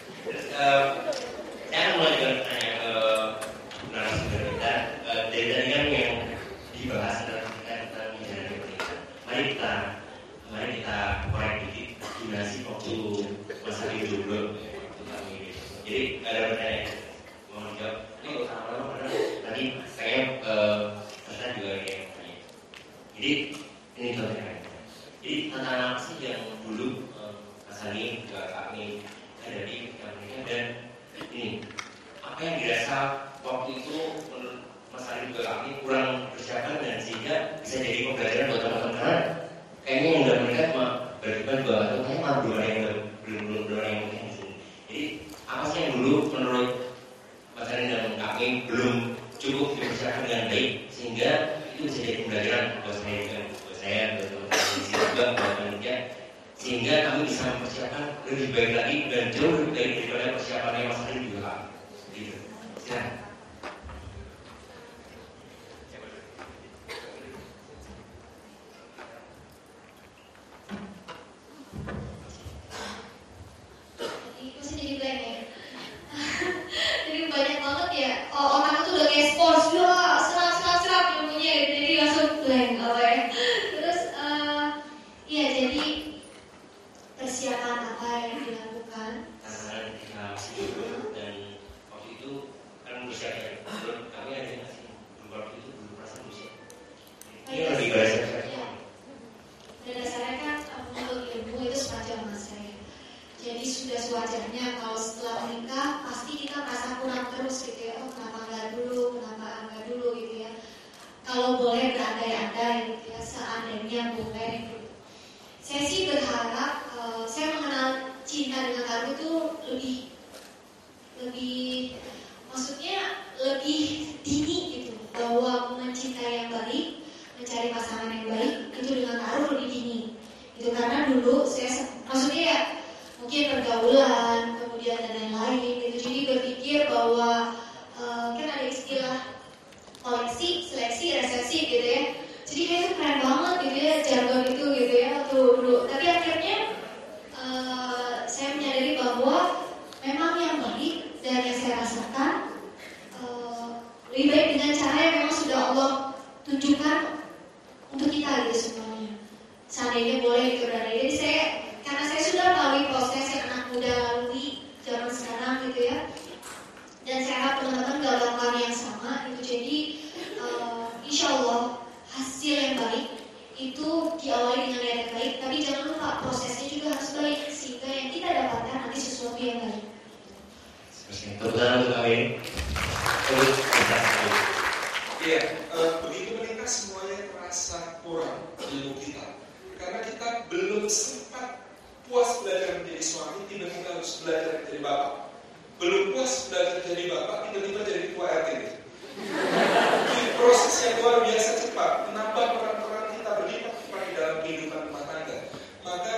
Saya akan mulai dengan tanya ke narasumber kita. Dari tadi kan yang dibahas adalah kita menjalani pernikahan. Mari kita korek dikit gimana sih waktu masa hidup dulu. Jadi ada pertanyaan mau dijawab. Ini gak usah lama-lama karena tadi kayaknya Tata juga ada yang tanya. Jadi ini contohnya. Jadi tantangan apa sih yang dulu Mas Hani juga kami hadapi ketika menikah, dan ini apa yang dirasa waktu itu menurut Mas Hani juga kami kurang persiapan dan sehingga bisa jadi pembelajaran buat teman-teman, karena kayaknya yang udah menikah cuma berdua atau kayaknya belum ada yang belum ada yang menikah di sini. Jadi apa sih yang dulu menurut Mas Hani dan kami belum cukup dipersiapkan dengan baik sehingga itu bisa jadi pembelajaran buat saya, buat teman-teman di sini juga, buat panitia, sehingga kami bisa mempersiapkan lebih baik lagi dan jauh lebih baik daripada persiapannya Mas Hani juga Pak. Gitu. Silakan. Masih jadi blank ya. Jadi banyak banget ya. Otak itu udah kayak sports, serap ilmunya, jadi langsung blank apa ya. Terus ya jadi persiapan apa yang dilakukan? Tantangan ketika masih dulu dan waktu itu kan persiapan belum kami ada yang masih belum waktu itu belum perasaan usia. Ini lebih baik Ya. Dan dasarnya kan menurut ilmu itu semacam masa ya. Jadi sudah sewajarnya kalau setelah menikah pasti kita merasa kurang terus gitu ya. Oh kenapa enggak dulu gitu ya. Kalau boleh berandai-andai gitu ya, seandainya boleh gitu. Saya sih berharap saya mengenal cinta dengan Karu itu lebih maksudnya lebih dini gitu, bahwa mencintai yang baik, mencari pasangan yang baik itu dengan Karu lebih dini. Itu karena dulu saya maksudnya ya mungkin pergaulan, kemudian dan lain-lain gitu. Jadi berpikir bahwa kan ada istilah koleksi, seleksi, resepsi gitu ya. Jadi kayak itu keren banget gitu ya, jargon itu gitu ya waktu dulu. Tapi akhirnya saya menyadari bahwa memang yang baik dan yang saya rasakan lebih baik dengan cara yang memang sudah Allah tunjukkan untuk kita gitu semuanya. Seandainya boleh gitu berada. Jadi karena saya sudah melalui proses yang anak muda lalui zaman sekarang gitu ya, dan saya harap teman-teman gak melakukan yang sama gitu. Jadi insya Allah hasil yang baik itu diawali dengan niat yang baik, tapi jangan lupa prosesnya juga harus baik sehingga yang kita dapatkan nanti sesuatu yang baik. Kebetulan untuk kami terus kita. Iya, begitu menikah semuanya terasa kurang ilmu kita, karena kita belum sempat puas belajar menjadi suami, tiba-tiba harus belajar menjadi bapak. Belum puas belajar menjadi bapak, tiba-tiba jadi ketua RT. Ini proses yang luar biasa cepat, menambah peran-peran kita berlipat-lipat di dalam kehidupan rumah tangga. Maka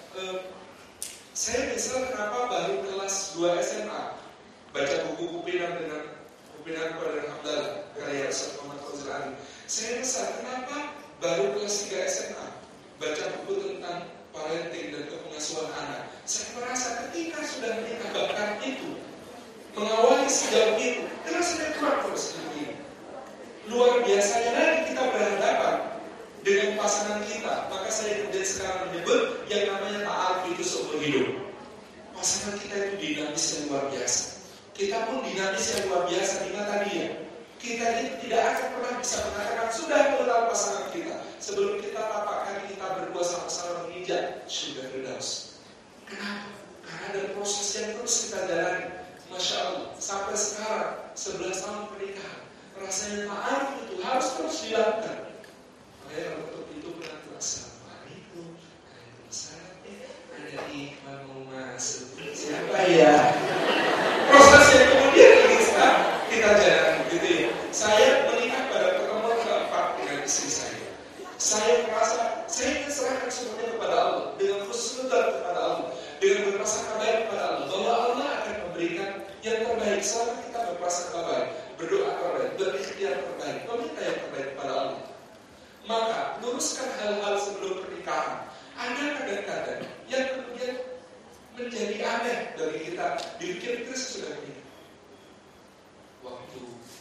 saya misal kenapa baru kelas 2 SMA baca buku Kupinan kepada Abdallah karya Ustaz Muhammad Fauzi Ali. Saya misal kenapa baru kelas 3 SMA baca buku tentang parenting dan kepengasuhan anak. Saya merasa ketika sudah menikah bahkan itu mengawali sejauh itu, terus saya kurang terus ini. Luar biasanya lagi kita berhadapan dengan pasangan kita. Maka saya kemudian sekarang menyebut yang namanya ta'aruf itu seumur hidup. Pasangan kita itu dinamis yang luar biasa. Kita pun dinamis yang luar biasa di mata dia. Kita itu tidak akan pernah bisa mengatakan sudah mengenal pasangan kita sebelum kita tapak kaki kita berdua sama-sama menginjak surga Firdaus. Kenapa? Karena ada proses yang terus kita jalani. Masya Allah, sampai sekarang 11 tahun pernikahan, rasanya ta'aruf itu harus terus dilakukan. Makanya kalau untuk itu pernah Assalamualaikum, Waalaikumsalam, ada Iqbal mau masuk, siapa ya? Prosesnya kemudian kita jalani gitu ya. Saya menikah pada pertemuan keempat dengan istri saya. Saya merasa saya ingin serahkan semuanya kepada Allah, dengan khusnudzan kepada Allah, dengan berprasangka baik kepada Allah, bahwa Allah akan memberikan yang terbaik selama kita berprasangka baik, berdoa terbaik, berikhtiar terbaik, meminta yang terbaik kepada Allah. Maka luruskan hal-hal sebelum pernikahan. Ada kadang-kadang yang kemudian menjadi aneh bagi kita, dipikir-pikir sudah menikah. Waktu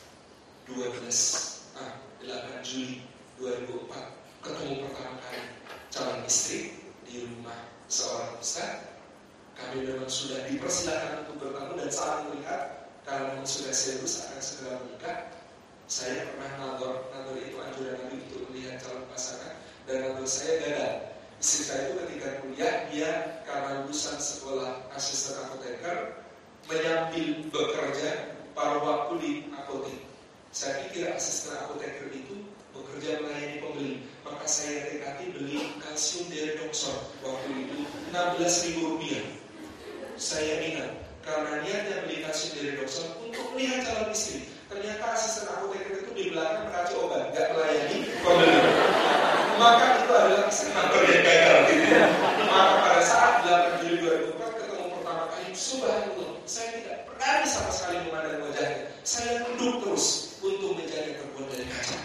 8 Juli 2004 ketemu pertama kali calon istri di rumah seorang ustaz. Kami memang sudah dipersilakan untuk bertemu dan saling melihat karena memang sudah serius akan segera menikah. Saya pernah nador itu anjuran Nabi untuk melihat calon pasangan, dan nador saya gagal. Istri saya itu ketika kuliah, dia karena lulusan sekolah asisten apoteker menyambil bekerja paruh waktu di apotek. Saya pikir asisten apoteker itu bekerja melayani pembeli, maka saya dekati beli kalsium dioksor waktu itu 16.000 rupiah. Saya ingat karena niatnya beli kalsium dioksor untuk melihat calon istri. Ternyata asisten apoteker itu di belakang meracik obat, gak melayani pembeli. Maka itu adalah kantor yang gagal gitu. Maka pada saat 8 Juli 2004 ketemu pertama kali, subhanallah, saya tidak berani sama sekali memandang wajahnya. Saya duduk terus untuk mencari yang terbuat dari kaca.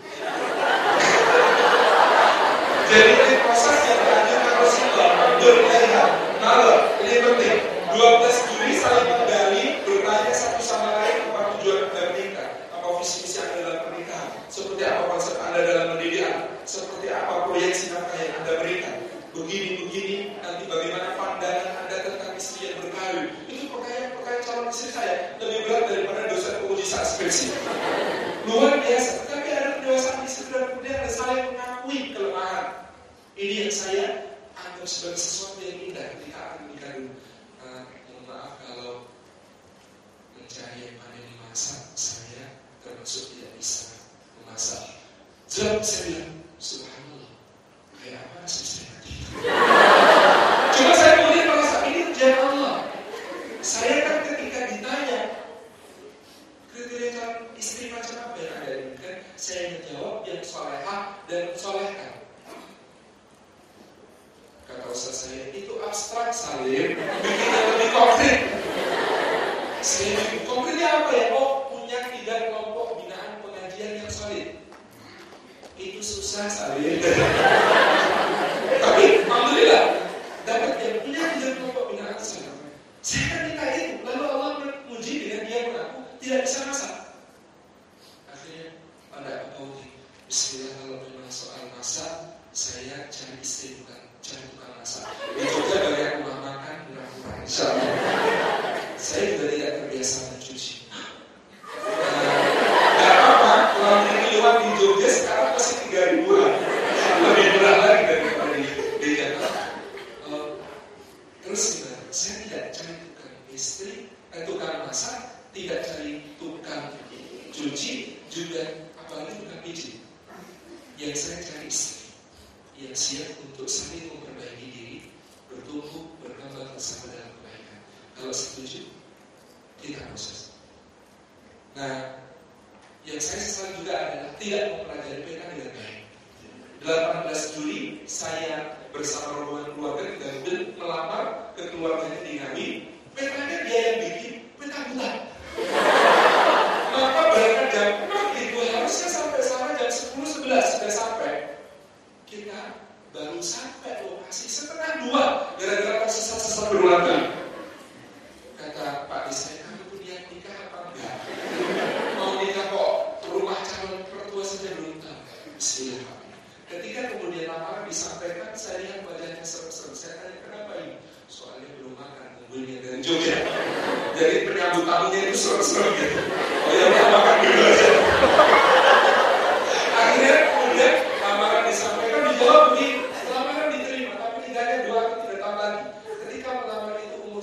Jadi ini proses yang dianjurkan Rasulullah berlihat. Nah, ini penting. 12 Juli saling menggali, bertanya satu sama lain apa tujuan Anda menikah, apa visi misi Anda dalam pernikahan, seperti apa konsep Anda dalam mendidik anak, seperti apa proyeksi nafkah yang Anda berikan. Begini, nanti bagaimana pandangan Anda tentang istri yang berkarir. Itu pertanyaan calon istri saya lebih berat daripada dosen penguji saat skripsi. Luar biasa. Tapi ada kedewasaan istri dan kemudian ada saling mengakui kelemahan. Ini yang saya anggap sebagai sesuatu yang indah ketika akan menikah dulu. Mohon maaf kalau mencari yang pandai memasak, saya termasuk tidak bisa memasak. Jawab saya bilang, subhanallah, kayak apa nasib saya nanti? Cuma saya kemudian merasa ini ujian Allah. Saya kan ketika ditanya kriteria calon istri macam apa yang ada ini, kan saya menjawab yang solehah dan solehkan. Kata ustaz saya, itu abstrak Salim, bikin yang lebih konkret. Saya bikin konkretnya apa ya? Oh, punya 3 kelompok binaan pengajian yang solid. Itu susah Salim. Tapi alhamdulillah dapat yang punya 3 kelompok binaan solid. Saya kan minta itu, lalu Allah menguji dengan dia mengaku tidak bisa masak. Akhirnya pada apa Bismillah, kalau memang soal masak, saya cari istri bukan cari tukang masak. Di Jogja banyak rumah makan murah-murah, insya Allah. Saya juga tidak terbiasa mencuci. Gak apa-apa, laundry kiloan di Jogja sekarang masih 3.000-an. Lebih murah lagi daripada di Jakarta. Terus gimana? Saya tidak cari tukang istri, tukang masak, tidak cari tukang cuci, juga apalagi tukang pijit. Yang saya cari istri yang siap untuk saling memperbaiki diri, bertumbuh, berkembang bersama dalam kebaikan. Kalau setuju, kita proses. Nah, yang saya sesal juga adalah tidak mempelajari PK dengan baik. 18 Juli saya bersama rombongan keluarga di mobil melamar ke keluarganya di Ngawi. PK-nya dia yang bikin, PK bulan. Maka berangkat jam 4 itu harusnya sampai sana jam 10-11 sudah sampai. Kita baru sampai lokasi setengah 2 gara-gara tersesat-sesat berulang kali. Kata Pak Desa, kamu punya nikah apa enggak? Mau nikah kok rumah calon mertua saja belum tahu. Bismillah. Ketika kemudian lamaran disampaikan, saya lihat wajahnya serem-serem. Saya tanya, kenapa ini? Soalnya belum makan, nungguinnya dari Jogja. Jadi penyambut tamunya itu serem-serem gitu. Oh ya, makan dulu aja. Akhirnya kemudian lamaran disampaikan, dijawab begini, lamaran diterima, tapi nikahnya 2 atau 3 tahun lagi. Ketika melamar itu umur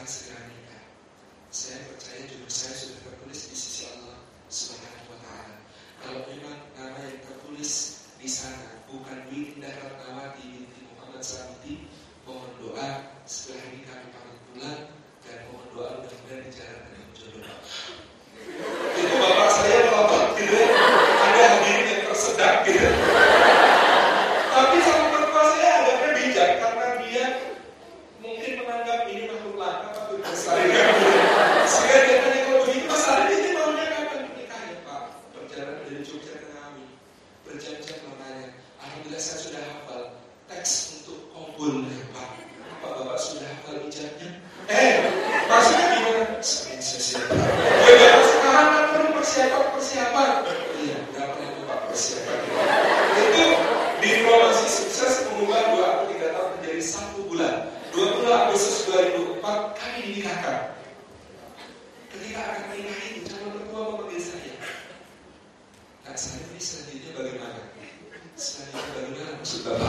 akan segera nikah. Saya percaya jodoh saya sudah tertulis di sisi Allah Subhanahu wa Ta'ala. Kalau memang nama yang tertulis di sana bukan Dwi Indah Ratnawati binti Muhammad Salamti, mohon doa setelah ini kami pamit pulang, dan mohon doa mudah-mudahan dijalankan dengan jodoh. Itu bapak saya melotot gitu, ada hadirin yang tersedak gitu. Tapi sama mertua saya agaknya bijak karena dia mungkin menganggap ini makhluk langka atau berkelestarian. Sehingga dia tanya, kalau begitu masalah ini maunya kapan nikah ya Pak? Perjalanan dari Jogja ke Ngawi berjam-jam lamanya. Alhamdulillah saya sudah hafal teks untuk kompul ya Pak. Apa Bapak sudah hafal ijabnya? Maksudnya gimana? Siapa? Ya sekarang kan perlu persiapan. Iya, berapa yang Bapak persiapan? Itu diplomasi sukses mengubah 2 atau 3 tahun menjadi 1 bulan. 20 Agustus 2004 kami dinikahkan. Ketika akan menikah itu, calon mertua memanggil saya. Nah, saya ini selanjutnya bagaimana? Selanjutnya bagaimana maksud Bapak?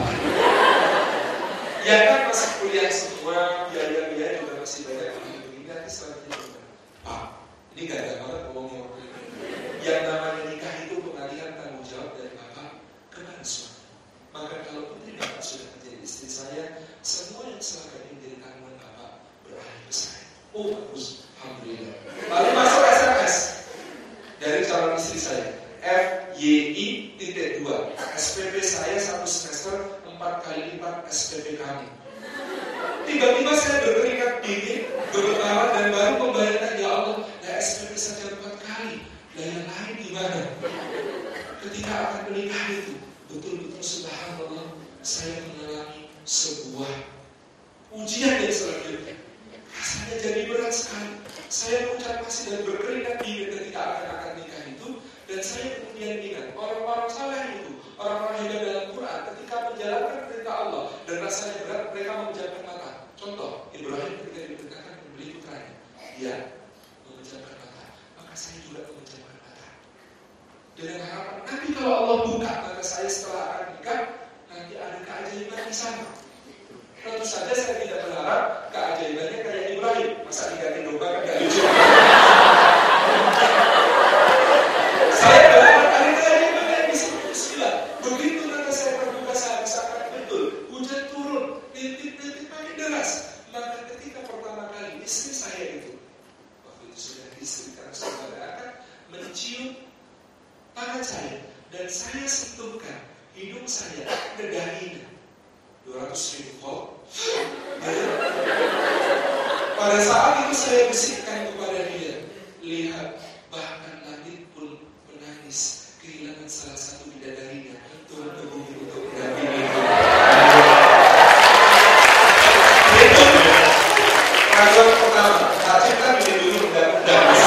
Ya kan masih kuliah semua, biaya-biaya juga masih banyak. Begini nanti selanjutnya bagaimana? Pak, ini gak ada banget ngomongnya waktu itu. Yang namanya nikah itu pengalihan tanggung jawab dari Bapak kepada suami. Maka kalau putri Bapak sudah menjadi istri saya, semua yang selama ini menjadi tanggungan Bapak beralih ke saya. Oh bagus, alhamdulillah. Lalu masuk SMS dari calon istri saya, FYI.2. SPP saya 1 semester 4 kali lipat SPP kamu. Tiba-tiba saya berkeringat dingin, bergetar dan baru membayangkan, ya Allah, ya SPP saja 4 kali. Dan yang lain gimana? Ketika akan menikah itu, betul-betul subhanallah, saya mengalami sebuah ujian yang selanjutnya. Rasanya jadi berat sekali. Saya mengucap kasih dan berkeringat dingin ketika akan nikah itu. Dan saya kemudian ingat, orang-orang saleh itu, orang-orang hebat dalam Quran, ketika menjalankan perintah Allah dan rasanya berat, mereka memejamkan mata. Contoh, Ibrahim ketika diperintahkan membeli putranya, dia memejamkan mata. Maka saya juga memejamkan mata. Dengan harapan, nanti kalau Allah buka mata saya setelah akan nikah, nanti ada keajaiban di sana. Tentu saja saya tidak berharap keajaibannya kayak Ibrahim. Masa nikahin domba kan gak lucu. Saya berharap ada keajaiban yang bisa bismillah. Begitu nanti saya terbuka seakan betul, hujan turun, nitik-nitik makin deras. Maka ketika pertama kali istri saya itu, waktu itu sudah istri karena sudah ada anak, mencium tangan saya dan saya sentuhkan hidung saya ke dahinya. 200.000 volt. Pada saat itu saya bisikkan kepada dia, lihat, bahkan langit pun menangis kehilangan salah satu bidadarinya turun ke bumi untuk mendampingi. Itu keraguan pertama. Hati kan melindungi menangis.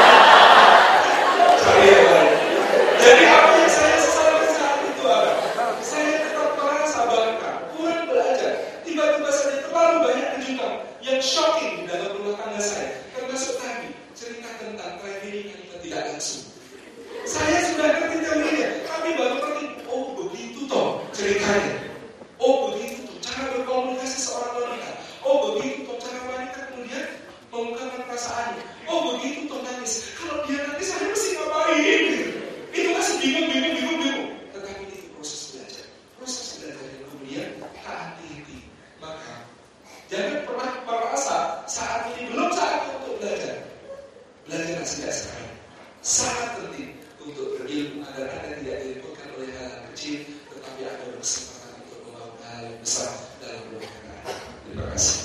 Jadi apa yang saya sesalkan saat itu adalah saya tetap merasa bangga, kurang belajar. Tiba-tiba saja terlalu banyak kejutan yang shocking di dalam rumah tangga saya. Termasuk tadi cerita tentang tragedi kalimat tidak langsung. Saya sudah ngerti teorinya, tapi baru ngerti, oh begitu toh ceritanya. Oh begitu toh cara berkomunikasi seorang wanita. Oh begitu toh cara wanita kemudian mengungkapkan perasaannya. Oh begitu toh nangis. Kalau dia nangis saya mesti ngapain? Itu masih bingung. Tetapi itu proses belajar yang kemudian tak hati-hati. Maka jangan pernah merasa saat ini belum saatnya untuk belajar. Belajar sejak sekarang. Sangat penting untuk berilmu agar Anda tidak direpotkan oleh hal-hal kecil, tetapi Anda berkesempatan untuk membangun hal yang besar dalam rumah tangga. Terima kasih.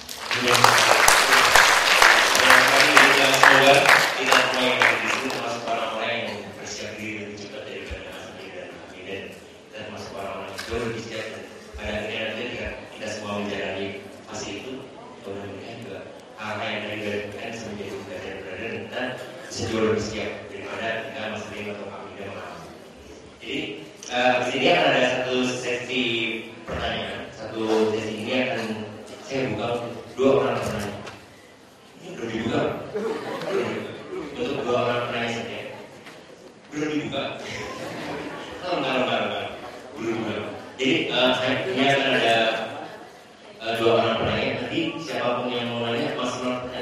Semoga kita semua yang ada di sini termasuk orang-orang yang bersiap diri lebih cepat daripada Mas Andi dan Amin, dan termasuk orang-orang yang jauh lebih siap. Pada akhirnya nanti kita semua menjalani fase itu, mudah-mudahan juga hal-hal yang dari berikan bisa menjadi pelajaran dan bisa jauh lebih siap daripada kita Mas Andi atau Amin dan Mas. Jadi di sini akan ada satu sesi pertanyaan. Satu sesi ini akan saya buka untuk 2 orang penanya. Ini belum dibuka. Untuk 2 orang penanya saja. Belum dibuka. Enggak. Belum dibuka. Jadi ini akan ada 2 orang penanya. Nanti siapapun yang mau nanya, Mas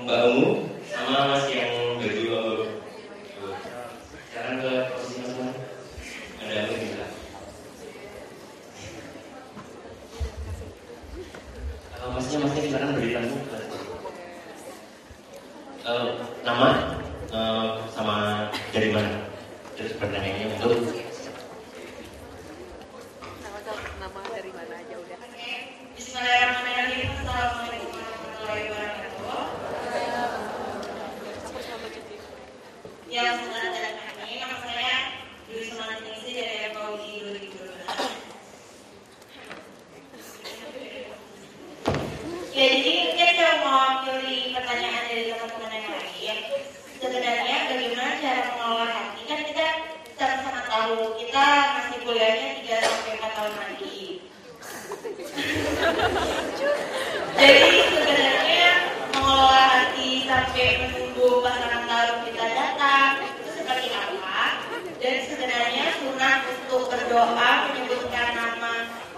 Mbak Ungu sama Mas yang baju abu. Sekarang ke posisi masing-masing. Ada apa juga? Masnya silakan beri tamu. Nama sama dari mana? Terus pertanyaannya untuk nama dari mana aja udah. Bismillahirrahmanirrahim. Assalamualaikum warahmatullahi wabarakatuh. Yang senang dan kami, nama saya Dwi Sumantingsi dari FKUI 2012. Ya, jadi mungkin saya mau pilih pertanyaan dari teman-teman yang lain. Sebenarnya bagaimana cara mengelola hati? Kan kita sama-sama tahu kita masih kuliahnya 3-4 tahun lagi. Jadi sebenarnya mengelola hati sampai menunggu pasangan baru kita datang itu seperti apa? Dan sebenarnya sunah untuk berdoa menyebutkan nama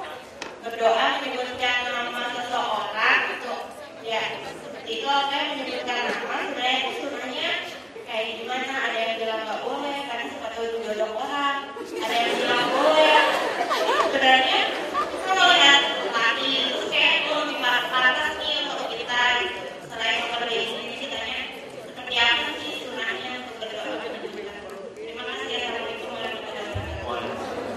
seseorang itu ya seperti itu saya menyebutkan nama sebenarnya itu sunahnya kayak gimana? Ada yang bilang nggak boleh karena siapa tahu itu jodoh orang, ada yang bilang boleh. Sebenarnya kalau lihat laki itu kayak itu lebih panas nih untuk kita selain seperti ini kitanya seperti apa sih sunahnya untuk berdoa? Terima kasih. Assalamualaikum warahmatullahi wabarakatuh.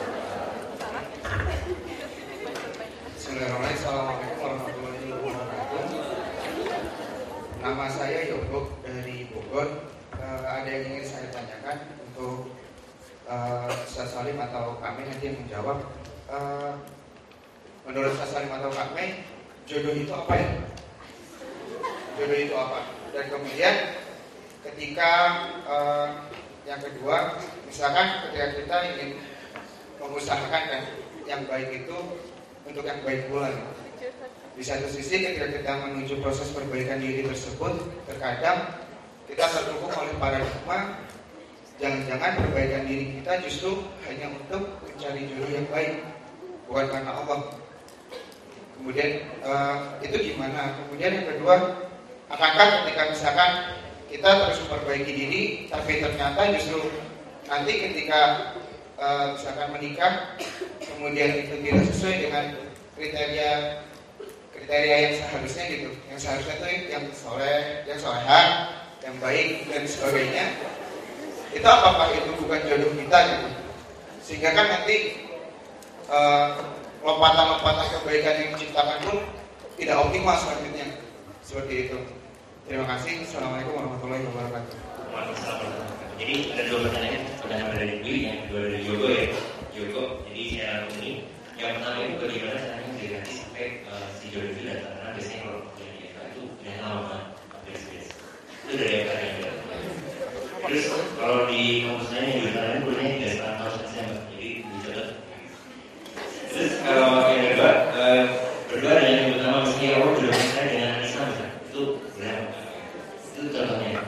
Bismillahirrahmanirrahim. Assalamualaikum warahmatullahi wabarakatuh. Nama saya Yogo dari Bogor. Ada yang ingin saya tanyakan untuk Ustaz Salim atau Kak Mei nanti yang menjawab. Menurut Ustaz Salim atau Kak Mei, jodoh itu apa ya? Jodoh itu apa? Dan kemudian ketika yang kedua, misalkan ketika kita ingin mengusahakan kan yang baik itu untuk yang baik pula. Di satu sisi ketika kita menuju proses perbaikan diri tersebut, terkadang kita terpukul oleh paradigma jangan-jangan perbaikan diri kita justru hanya untuk mencari jodoh yang baik, bukan karena Allah. Kemudian itu gimana? Kemudian yang kedua, akankah ketika misalkan kita terus memperbaiki diri, tapi ternyata justru nanti ketika misalkan menikah, kemudian itu tidak sesuai dengan kriteria yang seharusnya gitu, yang seharusnya itu yang soleh, yang soleha, yang baik dan sebagainya. Itu apakah itu bukan jodoh kita gitu? Sehingga kan nanti lompatan-lompatan kebaikan yang diciptakan pun tidak optimal selanjutnya. Seperti itu. Terima kasih. Assalamualaikum warahmatullahi wabarakatuh. Jadi ada dua pertanyaan dari Dwi, yang kedua dari Yogo ya. Yogo, jadi saya ini yang pertama itu bagaimana caranya mendekati sampai si jodoh itu datang, karena biasanya kalau kuliah di FK itu udah lama beres-beres. Itu dari FK yang datang. Terus kalau di kampus lain yang jurusan kuliahnya 3 tahun saja, jadi dicoba. Terus kalau yang kedua, berdua dan yang pertama mesti awal jodoh saya dengan Anissa, itu berapa? Itu contohnya.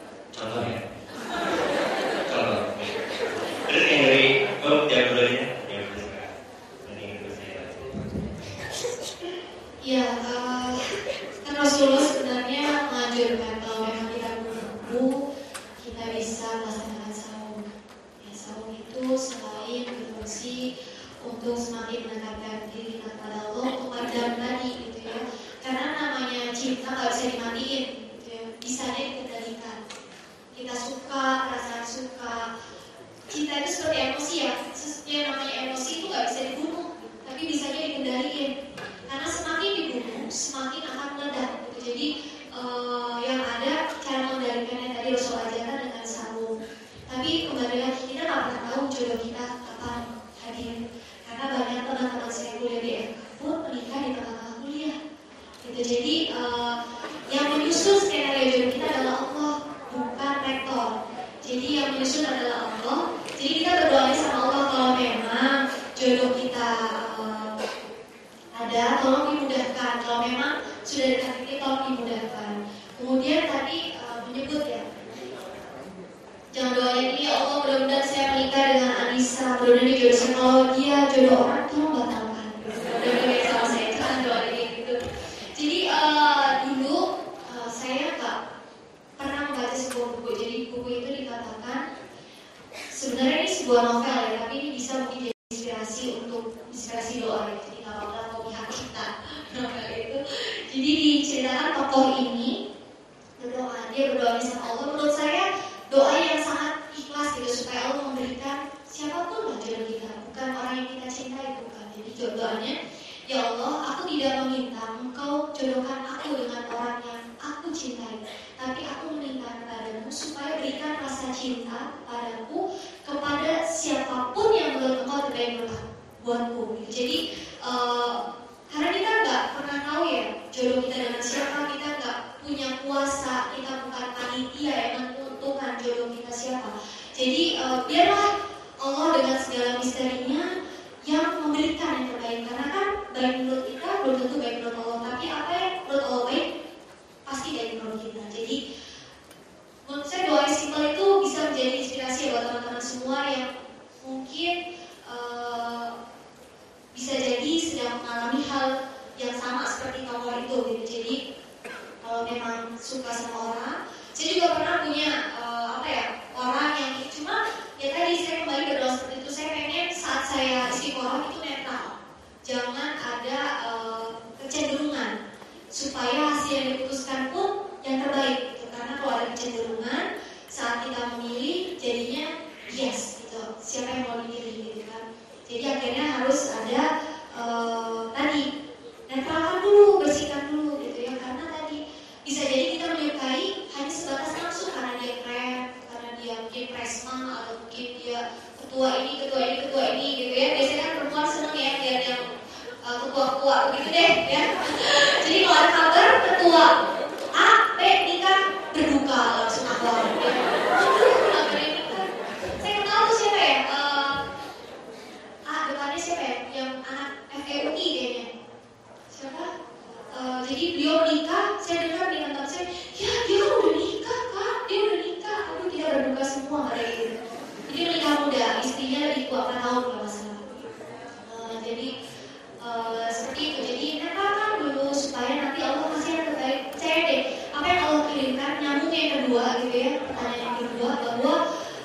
Terus yang dari jawab dulunya. Ya, kan Rasulullah sebenarnya menganjurkan kalau memang kita mampu, kita bisa melaksanakan saum. Ya, saum itu selain berfungsi untuk semakin mendekatkan diri kita kepada Allah, untuk meredam tadi gitu ya. Karena namanya cinta nggak bisa dimatiin, gitu ya. Bisanya dikendalikan. Kita suka, perasaan suka. Cinta itu seperti emosi ya. Yang namanya emosi itu nggak bisa dibunuh, tapi bisanya dikendalikan. Karena semakin dibunuh, semakin akan meledak. Gitu. Jadi yang ada cara mengendalikannya tadi Rasul ajarkan dengan saum. Tapi kembali lagi kita nggak pernah tahu jodoh kita kapan hadir. Karena banyak teman-teman saya kuliah di FK pun menikah di tengah-tengah kuliah. Gitu. Jadi yang menyusun skenario jodoh kita adalah Allah, bukan rektor. Jadi yang menyusun adalah Allah. Jadi kita berdoa sama Allah kalau memang jodoh kita ada, tolong dimudahkan. Kalau memang sudah dekat ini, tolong dimudahkan. Kemudian tadi menyebut ya, jangan doain ini ya Allah, mudah-mudahan saya menikah dengan Anissa, mudah-mudahan dia jodoh saya. Kalau dia jodoh orang, tolong batalkan. Mudah-mudahan sama saya, jangan doain gitu. Jadi dulu saya nggak cinta padaku kepada siapapun yang menurut engkau terbaik buatku. Gitu. Jadi karena kita nggak pernah tahu ya jodoh kita dengan siapa, kita nggak punya kuasa, kita bukan panitia yang menentukan jodoh kita siapa. Jadi biarlah Allah dengan segala misterinya yang memberikan yang terbaik. Karena kan baik menurut kita belum tentu baik menurut Allah, tapi apa yang menurut Allah baik pasti baik menurut kita. Jadi menurut saya doa yang simpel itu bisa menjadi inspirasi buat teman-teman semua yang mungkin bisa jadi sedang mengalami hal yang sama seperti kamu itu gitu. Jadi kalau memang suka sama orang, saya juga pernah punya orang yang cuma ya tadi saya kembali berdoa seperti itu. Saya pengen saat saya istiqoroh itu netral, jangan ada kecenderungan, supaya hasil yang diputuskan pun yang terbaik gitu. Karena kalau ada kecenderungan saat kita memilih jadinya yes gitu, siapa yang mau dipilih gitu kan. Jadi akhirnya harus ada tadi netralkan dulu, bersihkan dulu gitu ya. Karena tadi bisa jadi kita menyukai hanya sebatas nafsu karena dia keren, karena dia mungkin presma atau mungkin dia ketua ini gitu ya. Biasanya kan perempuan seneng ya lihat yang ketua begitu deh ya. Jadi kalau ada kabar ketua A, B nikah berduka langsung keluar ya. Saya kenal tuh siapa ya? Depannya siapa ya? Yang anak FEUI kayaknya. Siapa? Jadi beliau menikah, saya dengar di kantor saya, ya dia udah nikah kak, dia udah nikah. Aduh kita berduka semua hari itu. Jadi menikah muda, istrinya lebih tua 4 tahun kalau masalah. Jadi seperti itu. Jadi netralkan dulu supaya nanti Allah kasih yang terbaik. Percaya deh, apa yang Allah kirimkan nyambung yang kedua gitu ya. Pertanyaan yang kedua bahwa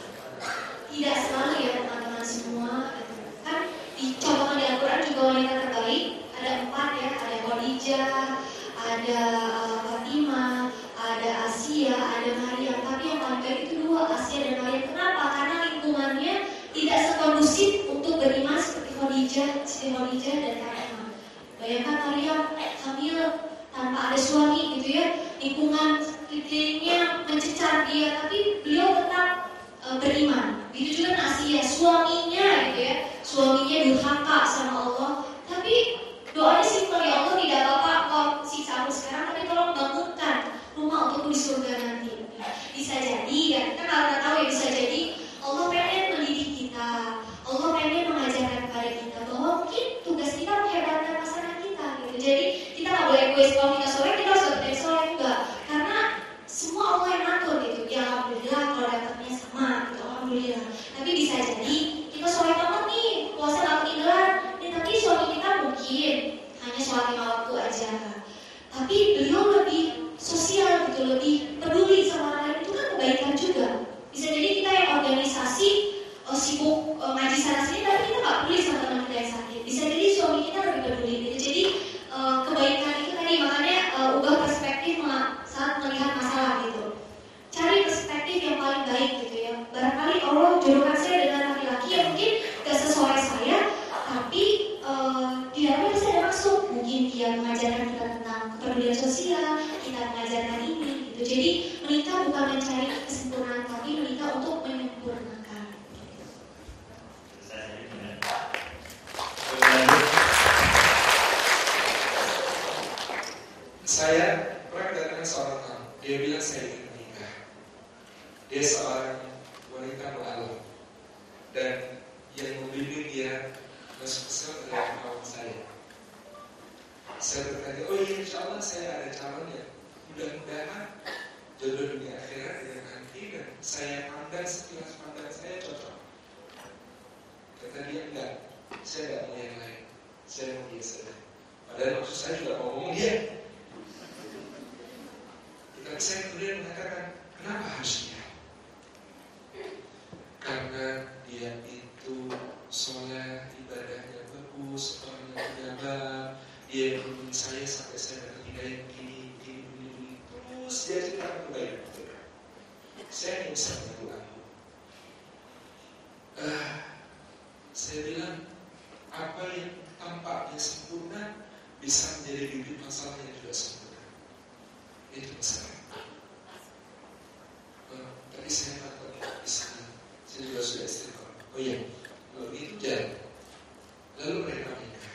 tidak selalu ya teman-teman semua. Kan dicontohkan di Al-Quran juga wanita terbaik ada 4 ya, ada Khadijah, ada Fatimah, ada Asia, ada Maria. Tapi yang paling baik itu 2, Asia dan Maria. Kenapa? Karena lingkungannya tidak sekondusif untuk beriman seperti Khadijah dan Fatimah. Bayangkan Maria hamil tanpa ada suami gitu ya, lingkungan sekelilingnya mencecar dia, tapi beliau tetap beriman. Begitu juga Asia, suaminya gitu ya, suaminya durhaka sama Allah, tapi doanya simpel, ya Allah tidak apa-apa kau siksa aku sekarang, tapi tolong bangunkan rumah untukku di surga nanti. Bisa jadi ya, kita nggak tahu ya, bisa jadi Allah pengen mendidik kita, Allah pengen mengajarkan kepada kita bahwa mungkin tugas kita menghebatkan pasangan kita gitu. Jadi kita nggak boleh egois, kalau kita soleh kita harus dapat yang soleh enggak, karena semua Allah yang ngatur gitu. Ya alhamdulillah kalau dapatnya sama gitu, alhamdulillah. Tapi bisa jadi kita soleh banget nih, puasa nggak ketinggalan, tapi suami kita mungkin hanya sholat 5 waktu aja. Tapi beliau lebih sosial gitu, lebih peduli sama orang lain, itu kan kebaikan juga. Bisa jadi kita yang organisasi sibuk ngaji sana sini, tapi kita nggak peduli sama teman kita yang sakit. Bisa jadi suami kita lebih peduli gitu. Jadi kebaikan itu tadi, makanya ubah perspektif saat melihat masalah gitu. Cari perspektif yang paling baik gitu ya. Barangkali Allah jodohkan saya dengan laki-laki yang mungkin gak sesuai saya, tapi di dalamnya pasti ada maksud. Mungkin dia mengajarkan kita tentang kepedulian sosial, kita mengajarkan ini gitu. Jadi menikah bukan mencari kesempurnaan, tapi menikah untuk menyempurnakan. Saya pernah datang seorang tamu, dia bilang saya ingin menikah. Dia seorang wanita mu'alaf, dan yang membimbing dia masuk Islam adalah kawan saya. Saya bertanya, oh iya insya Allah saya ada calonnya. Mudah-mudahan jodoh dunia akhirat dengan nanti, dan saya pandang sekilas pandang saya cocok. Kata dia enggak, saya enggak mau yang lain, saya mau dia saja. Padahal maksud saya juga mau ngomong dia. Tapi saya kemudian mengatakan, kenapa harus dia? Karena dia itu soleh, ibadahnya bagus, orangnya penyabar, dia bimbing saya sampai saya dapat hidayah begini. Terus dia ceritakan kebaikan. Saya hanya bisa menentukan. Saya bilang, apa yang tampaknya sempurna bisa menjadi bibit masalah yang juga sempurna. Itu masalah. Tadi saya katakan bisa Oh iya, kalau gitu jalan. Lalu mereka menikah.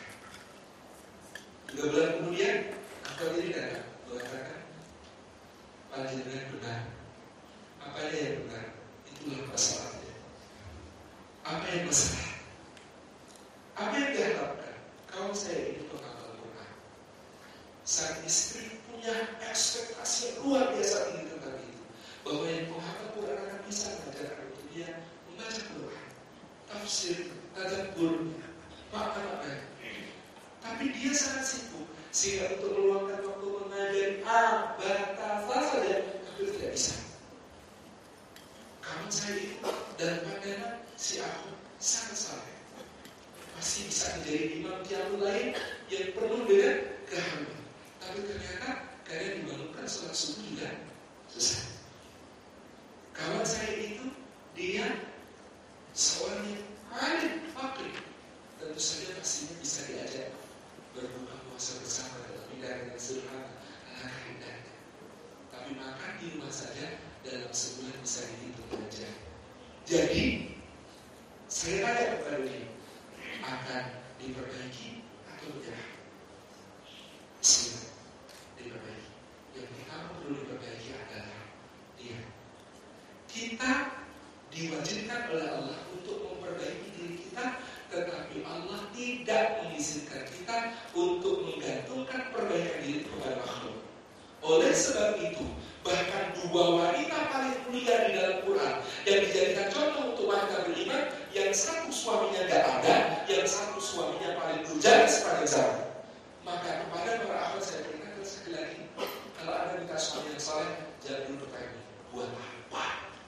3 bulan kemudian, akal diri datang mengatakan, panjenengan benar. Apanya yang benar? Itulah masalahnya. Apa yang masalah? Apa yang diharapkan? Kalau saya ini penghafal Quran, sang istri punya ekspektasi yang luar biasa tinggi tentang itu, bahwa yang penghafal Quran akan bisa mengajarkan untuk dia membaca Quran, tafsir, tadabbur, makna-makna. Tapi dia sangat sibuk sehingga untuk meluangkan waktu mengajari bahasa saja hampir tidak bisa. Kawan saya itu dan pandangan si aku sangat salah. Masih bisa menjadi imam qiyamul lail yang penuh dengan keharuan. Tapi ternyata kalian dibangunkan sholat subuh juga susah. Kawan saya itu dia seorang yang alim, fakir. Tentu saja pastinya bisa diajak berbuka puasa bersama dalam hidangan yang sederhana, alangkah indahnya. Tapi makan di rumah saja dalam sebulan bisa dihitung saja. Jadi saya tanya kepada dia, akan diperbaiki atau menyerah? Bismillah, diperbaiki. Yang pertama perlu diperbaiki adalah dia. Kita diwajibkan oleh Allah untuk memperbaiki diri kita, tetapi Allah tidak mengizinkan kita untuk menggantungkan perbaikan diri kepada makhluk. Oleh sebab itu, bahkan 2 wanita paling mulia di dalam Quran yang dijadikan contoh untuk wanita beriman, yang satu suaminya gak ada, yang satu suaminya paling berjaya sepanjang zaman. Maka kepada para akhwat saya berikan sekali lagi, kalau Anda minta suami yang saleh, jangan dulu bertanya, buat apa?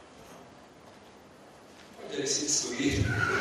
Jadi sini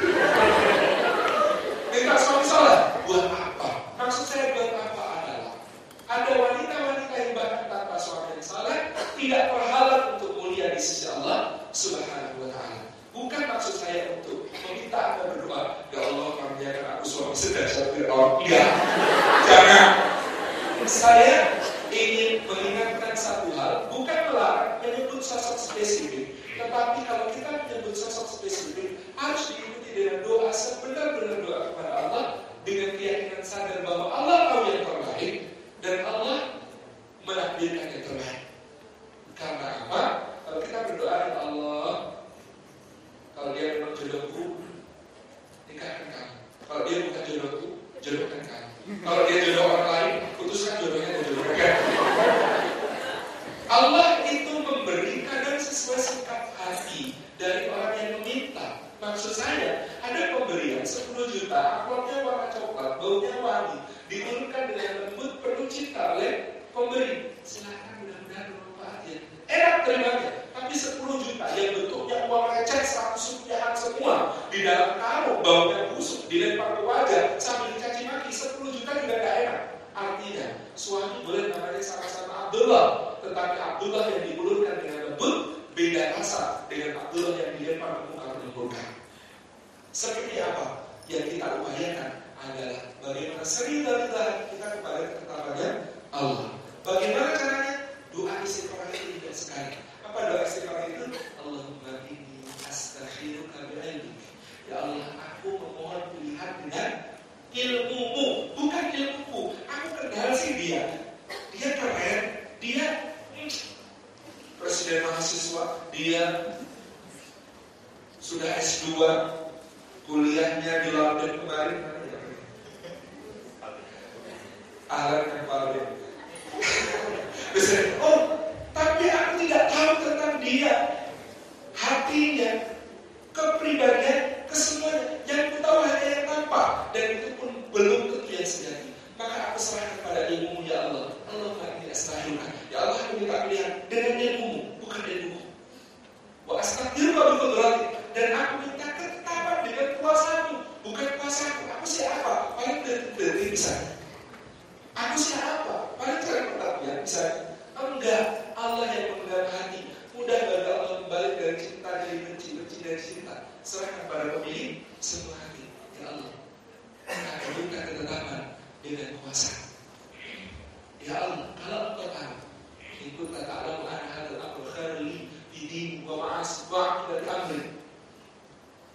minta suami saleh, buat apa? Maksud saya buat apa adalah ada wanita-wanita yang bahkan tanpa suami yang saleh tidak terhalang untuk mulia di sisi Allah Subhanahu wa Ta'ala. Bukan maksud saya untuk meminta Anda berdoa, ya Allah karuniakan aku suami sedasar Fir'aun. Enggak, jangan. Saya ingin mengingatkan satu hal, bukan melarang menyebut sosok spesifik, tetapi kalau kita menyebut sosok spesifik harus diikuti dengan doa sebenar-benar doa kepada Allah dengan keyakinan sadar bahwa Allah tahu yang terbaik dan Allah menakdirkan yang terbaik. Karena apa? Kalau kita berdoa ya Allah, kalau dia memang jodohku, nikahkan kamu. Kalau dia bukan jodohku, jodohkan kamu. Kalau dia jodoh orang lain, putuskan jodohnya dan jodohkan. Allah itu memberi kadang sesuai sikap hati dari orang yang meminta. Maksud saya, ada pemberian 10 juta, amplopnya warna coklat, baunya wangi, diturunkan dengan lembut, penuh cinta oleh pemberi. Silakan, mudah-mudahan bermanfaat ya. Enak terimanya, tapi 10 juta yang bentuknya uang receh 100 rupiahan semua di dalam karung, baunya busuk, dilempar ke wajah sambil dicaci maki, 10 juta juga gak enak. Artinya, suami boleh namanya sama-sama Abdullah, tetapi Abdullah yang diulurkan dengan lembut beda rasa dengan Abdullah yang dilempar ke muka menempurkan. Seperti apa? Yang kita upayakan adalah bagaimana sering dari kita kepada ketetapannya Allah. Bagaimana caranya? Doa istighfar itu tidak sekali. Apa doa istighfar itu? Allahumma inni astaghfiruka bi'ilmik. Ya Allah, aku memohon pilihan dengan ilmumu, bukan ilmuku. Aku kenal sih dia keren, dia presiden mahasiswa, dia sudah S2, kuliahnya di London kemarin. Alan kepala. Tapi aku tidak tahu tentang dia, hatinya, kepribadian, kesemuanya. Yang ku tahu hanya yang nampak, dan itu pun belum tentu yang sejati. Maka aku serahkan pada ilmu ya Allah. Allah tidak astaghfirullah. Ya Allah, aku minta pilihan dengan ilmumu, bukan ilmuku. Wa astaghfiruka bi qudratik, dan aku minta ketetapan dengan kuasamu, bukan kuasaku. Aku siapa? Paling detik bisa. Aku siapa? Paling cari pengertian bisa. Enggak, Allah yang memegang hati. Mudah bagi Allah kembali dari cinta jadi benci, benci dari cinta. Serahkan pada pemilik semua hati. Ya Allah, aku minta ketetapan dengan kuasa. Ya Allah, kalau Engkau tahu, ikut tak alam anak hal aku khairli bidin wa ma'as wa dari amri.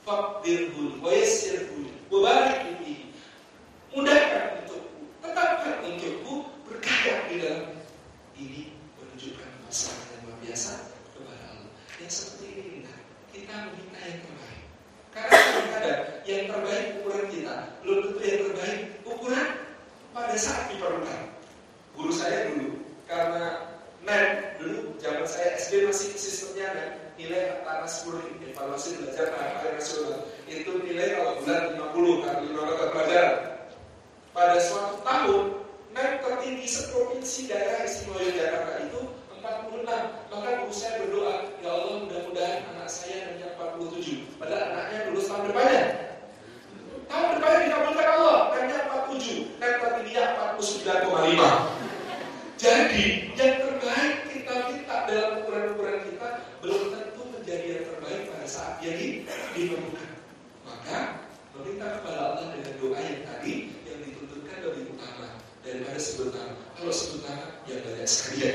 faqdirhu wa yassirhu wa barik fihi. Mudahkan untukku, tetapkan untukku berkah di dalam ini, menunjukkan masalah yang luar biasa kepada Allah. Yang seperti ini kita meminta yang terbaik. Karena kadang-kadang yang terbaik ukuran kita belum tentu yang terbaik ukuran pada saat diperlukan. Guru saya dulu, karena NEM dulu zaman saya SD masih sistemnya NEM, nilai atas 10 evaluasi belajar tahap nasional. Itu nilai kalau bulan 50 karena 5 mata pelajaran. Pada suatu tahun NEM tertinggi seprovinsi daerah istimewa Yogyakarta itu 46. Maka guru saya berdoa, ya Allah mudah-mudahan anak saya nanti 47. Padahal anaknya lulus tahun depannya. Tahun depannya dikabulkan Allah, nanti 47. NEM tertingginya 49,5. Jadi yang terbaik kita minta dalam ukuran-ukuran kita belum tentu menjadi yang terbaik pada saat yang diperlukan. Maka meminta kepada Allah dengan doa yang tadi yang dituntutkan lebih utama daripada sebut nama. Kalau sebut nama yang banyak sekalian.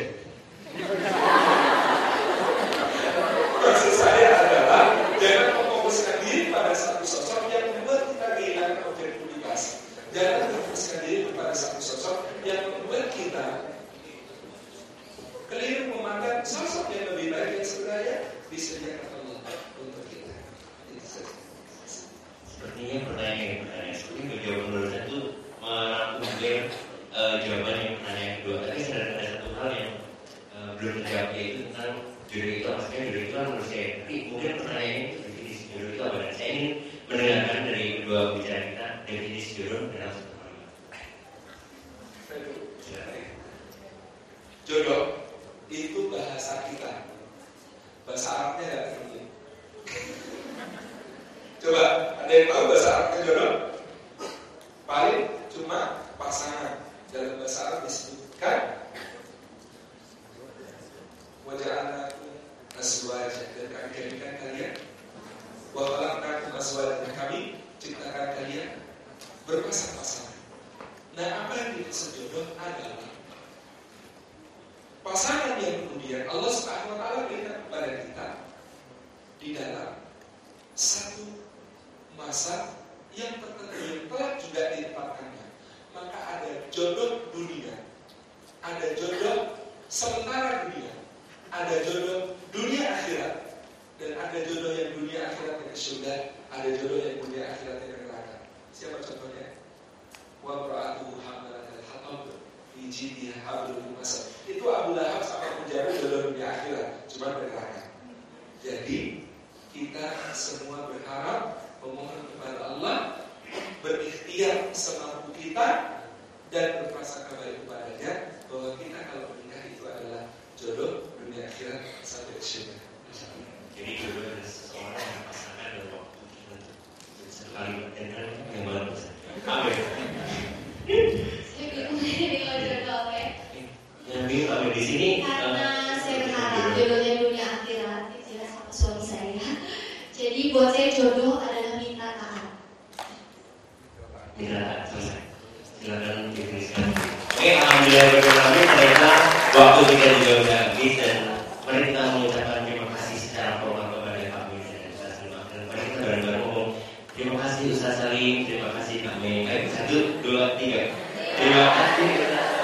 Maksud saya adalah jangan memfokuskan diri pada satu sosok yang membuat kita kehilangan objektivitas. Jangan memfokuskan diri pada satu sosok yang membuat kita keliru memandang sosok yang lebih baik yang sebenarnya disediakan Allah untuk kita. Itu saja. Sepertinya pertanyaan seperti jawaban menurut saya itu merangkum jawaban yang pertanyaan yang kedua. Tapi ada satu hal yang belum terjawab, yaitu tentang jodoh itu. Maksudnya jodoh itu kan menurut saya. Tapi mungkin pertanyaannya itu definisi jodoh itu apa? Saya ingin mendengarkan dari kedua bicara kita definisi jodoh dalam satu kalimat. Jodoh itu bahasa kita. Bahasa Arabnya nggak ketemu. Coba, ada yang tahu bahasa Arabnya jodoh? Paling cuma pasangan. Dalam bahasa Arab disebutkan waja'alnakum azwajan, dan kami jadikan kalian wa khalaqnakum azwajan, kami ciptakan kalian berpasang-pasangan. Nah, apa yang dimaksud jodoh adalah pasangan yang kemudian Allah Subhanahu wa taala berikan kepada kita di dalam satu masa yang tertentu yang telah juga ditempatkannya. Maka ada jodoh dunia, ada jodoh sementara dunia, ada jodoh dunia akhirat, dan ada jodoh yang dunia akhirat yang ke surga, ada jodoh yang dunia akhirat yang ke neraka. Siapa contohnya? Wa ra'atuhu hamalatal hatab fi jidha hablum min masad. Itu Abu Lahab sama penjara jodoh dunia akhirat, cuma neraka. Jadi kita semua berharap, memohon kepada Allah, berikhtiar semampu kita dan berprasangka baik kepadanya bahwa kita kalau menikah itu adalah jodoh dunia akhirat sampai surga. Jadi jodoh adalah seseorang yang pasangan dalam waktu tertentu. Sekali bertengkar yang bagus. Amin. Saya bingung ini kalau jodoh apa ya? Yang bingung apa di sini? Karena saya berharap jodohnya dunia akhirat, jelas sama suami saya. Jadi buat saya jodoh adalah minta taat. Minta taat, selesai. Silakan definisikan. Oke, alhamdulillah berkali ternyata waktu kita juga sudah habis, dan mari kita mengucapkan terima kasih secara formal kepada Pak Mir dan Ustaz Salim. Dan mari kita bareng-bareng ngomong terima kasih Ustaz Salim, terima kasih Pak Mir. Baik, 1, 2, 3. Terima kasih.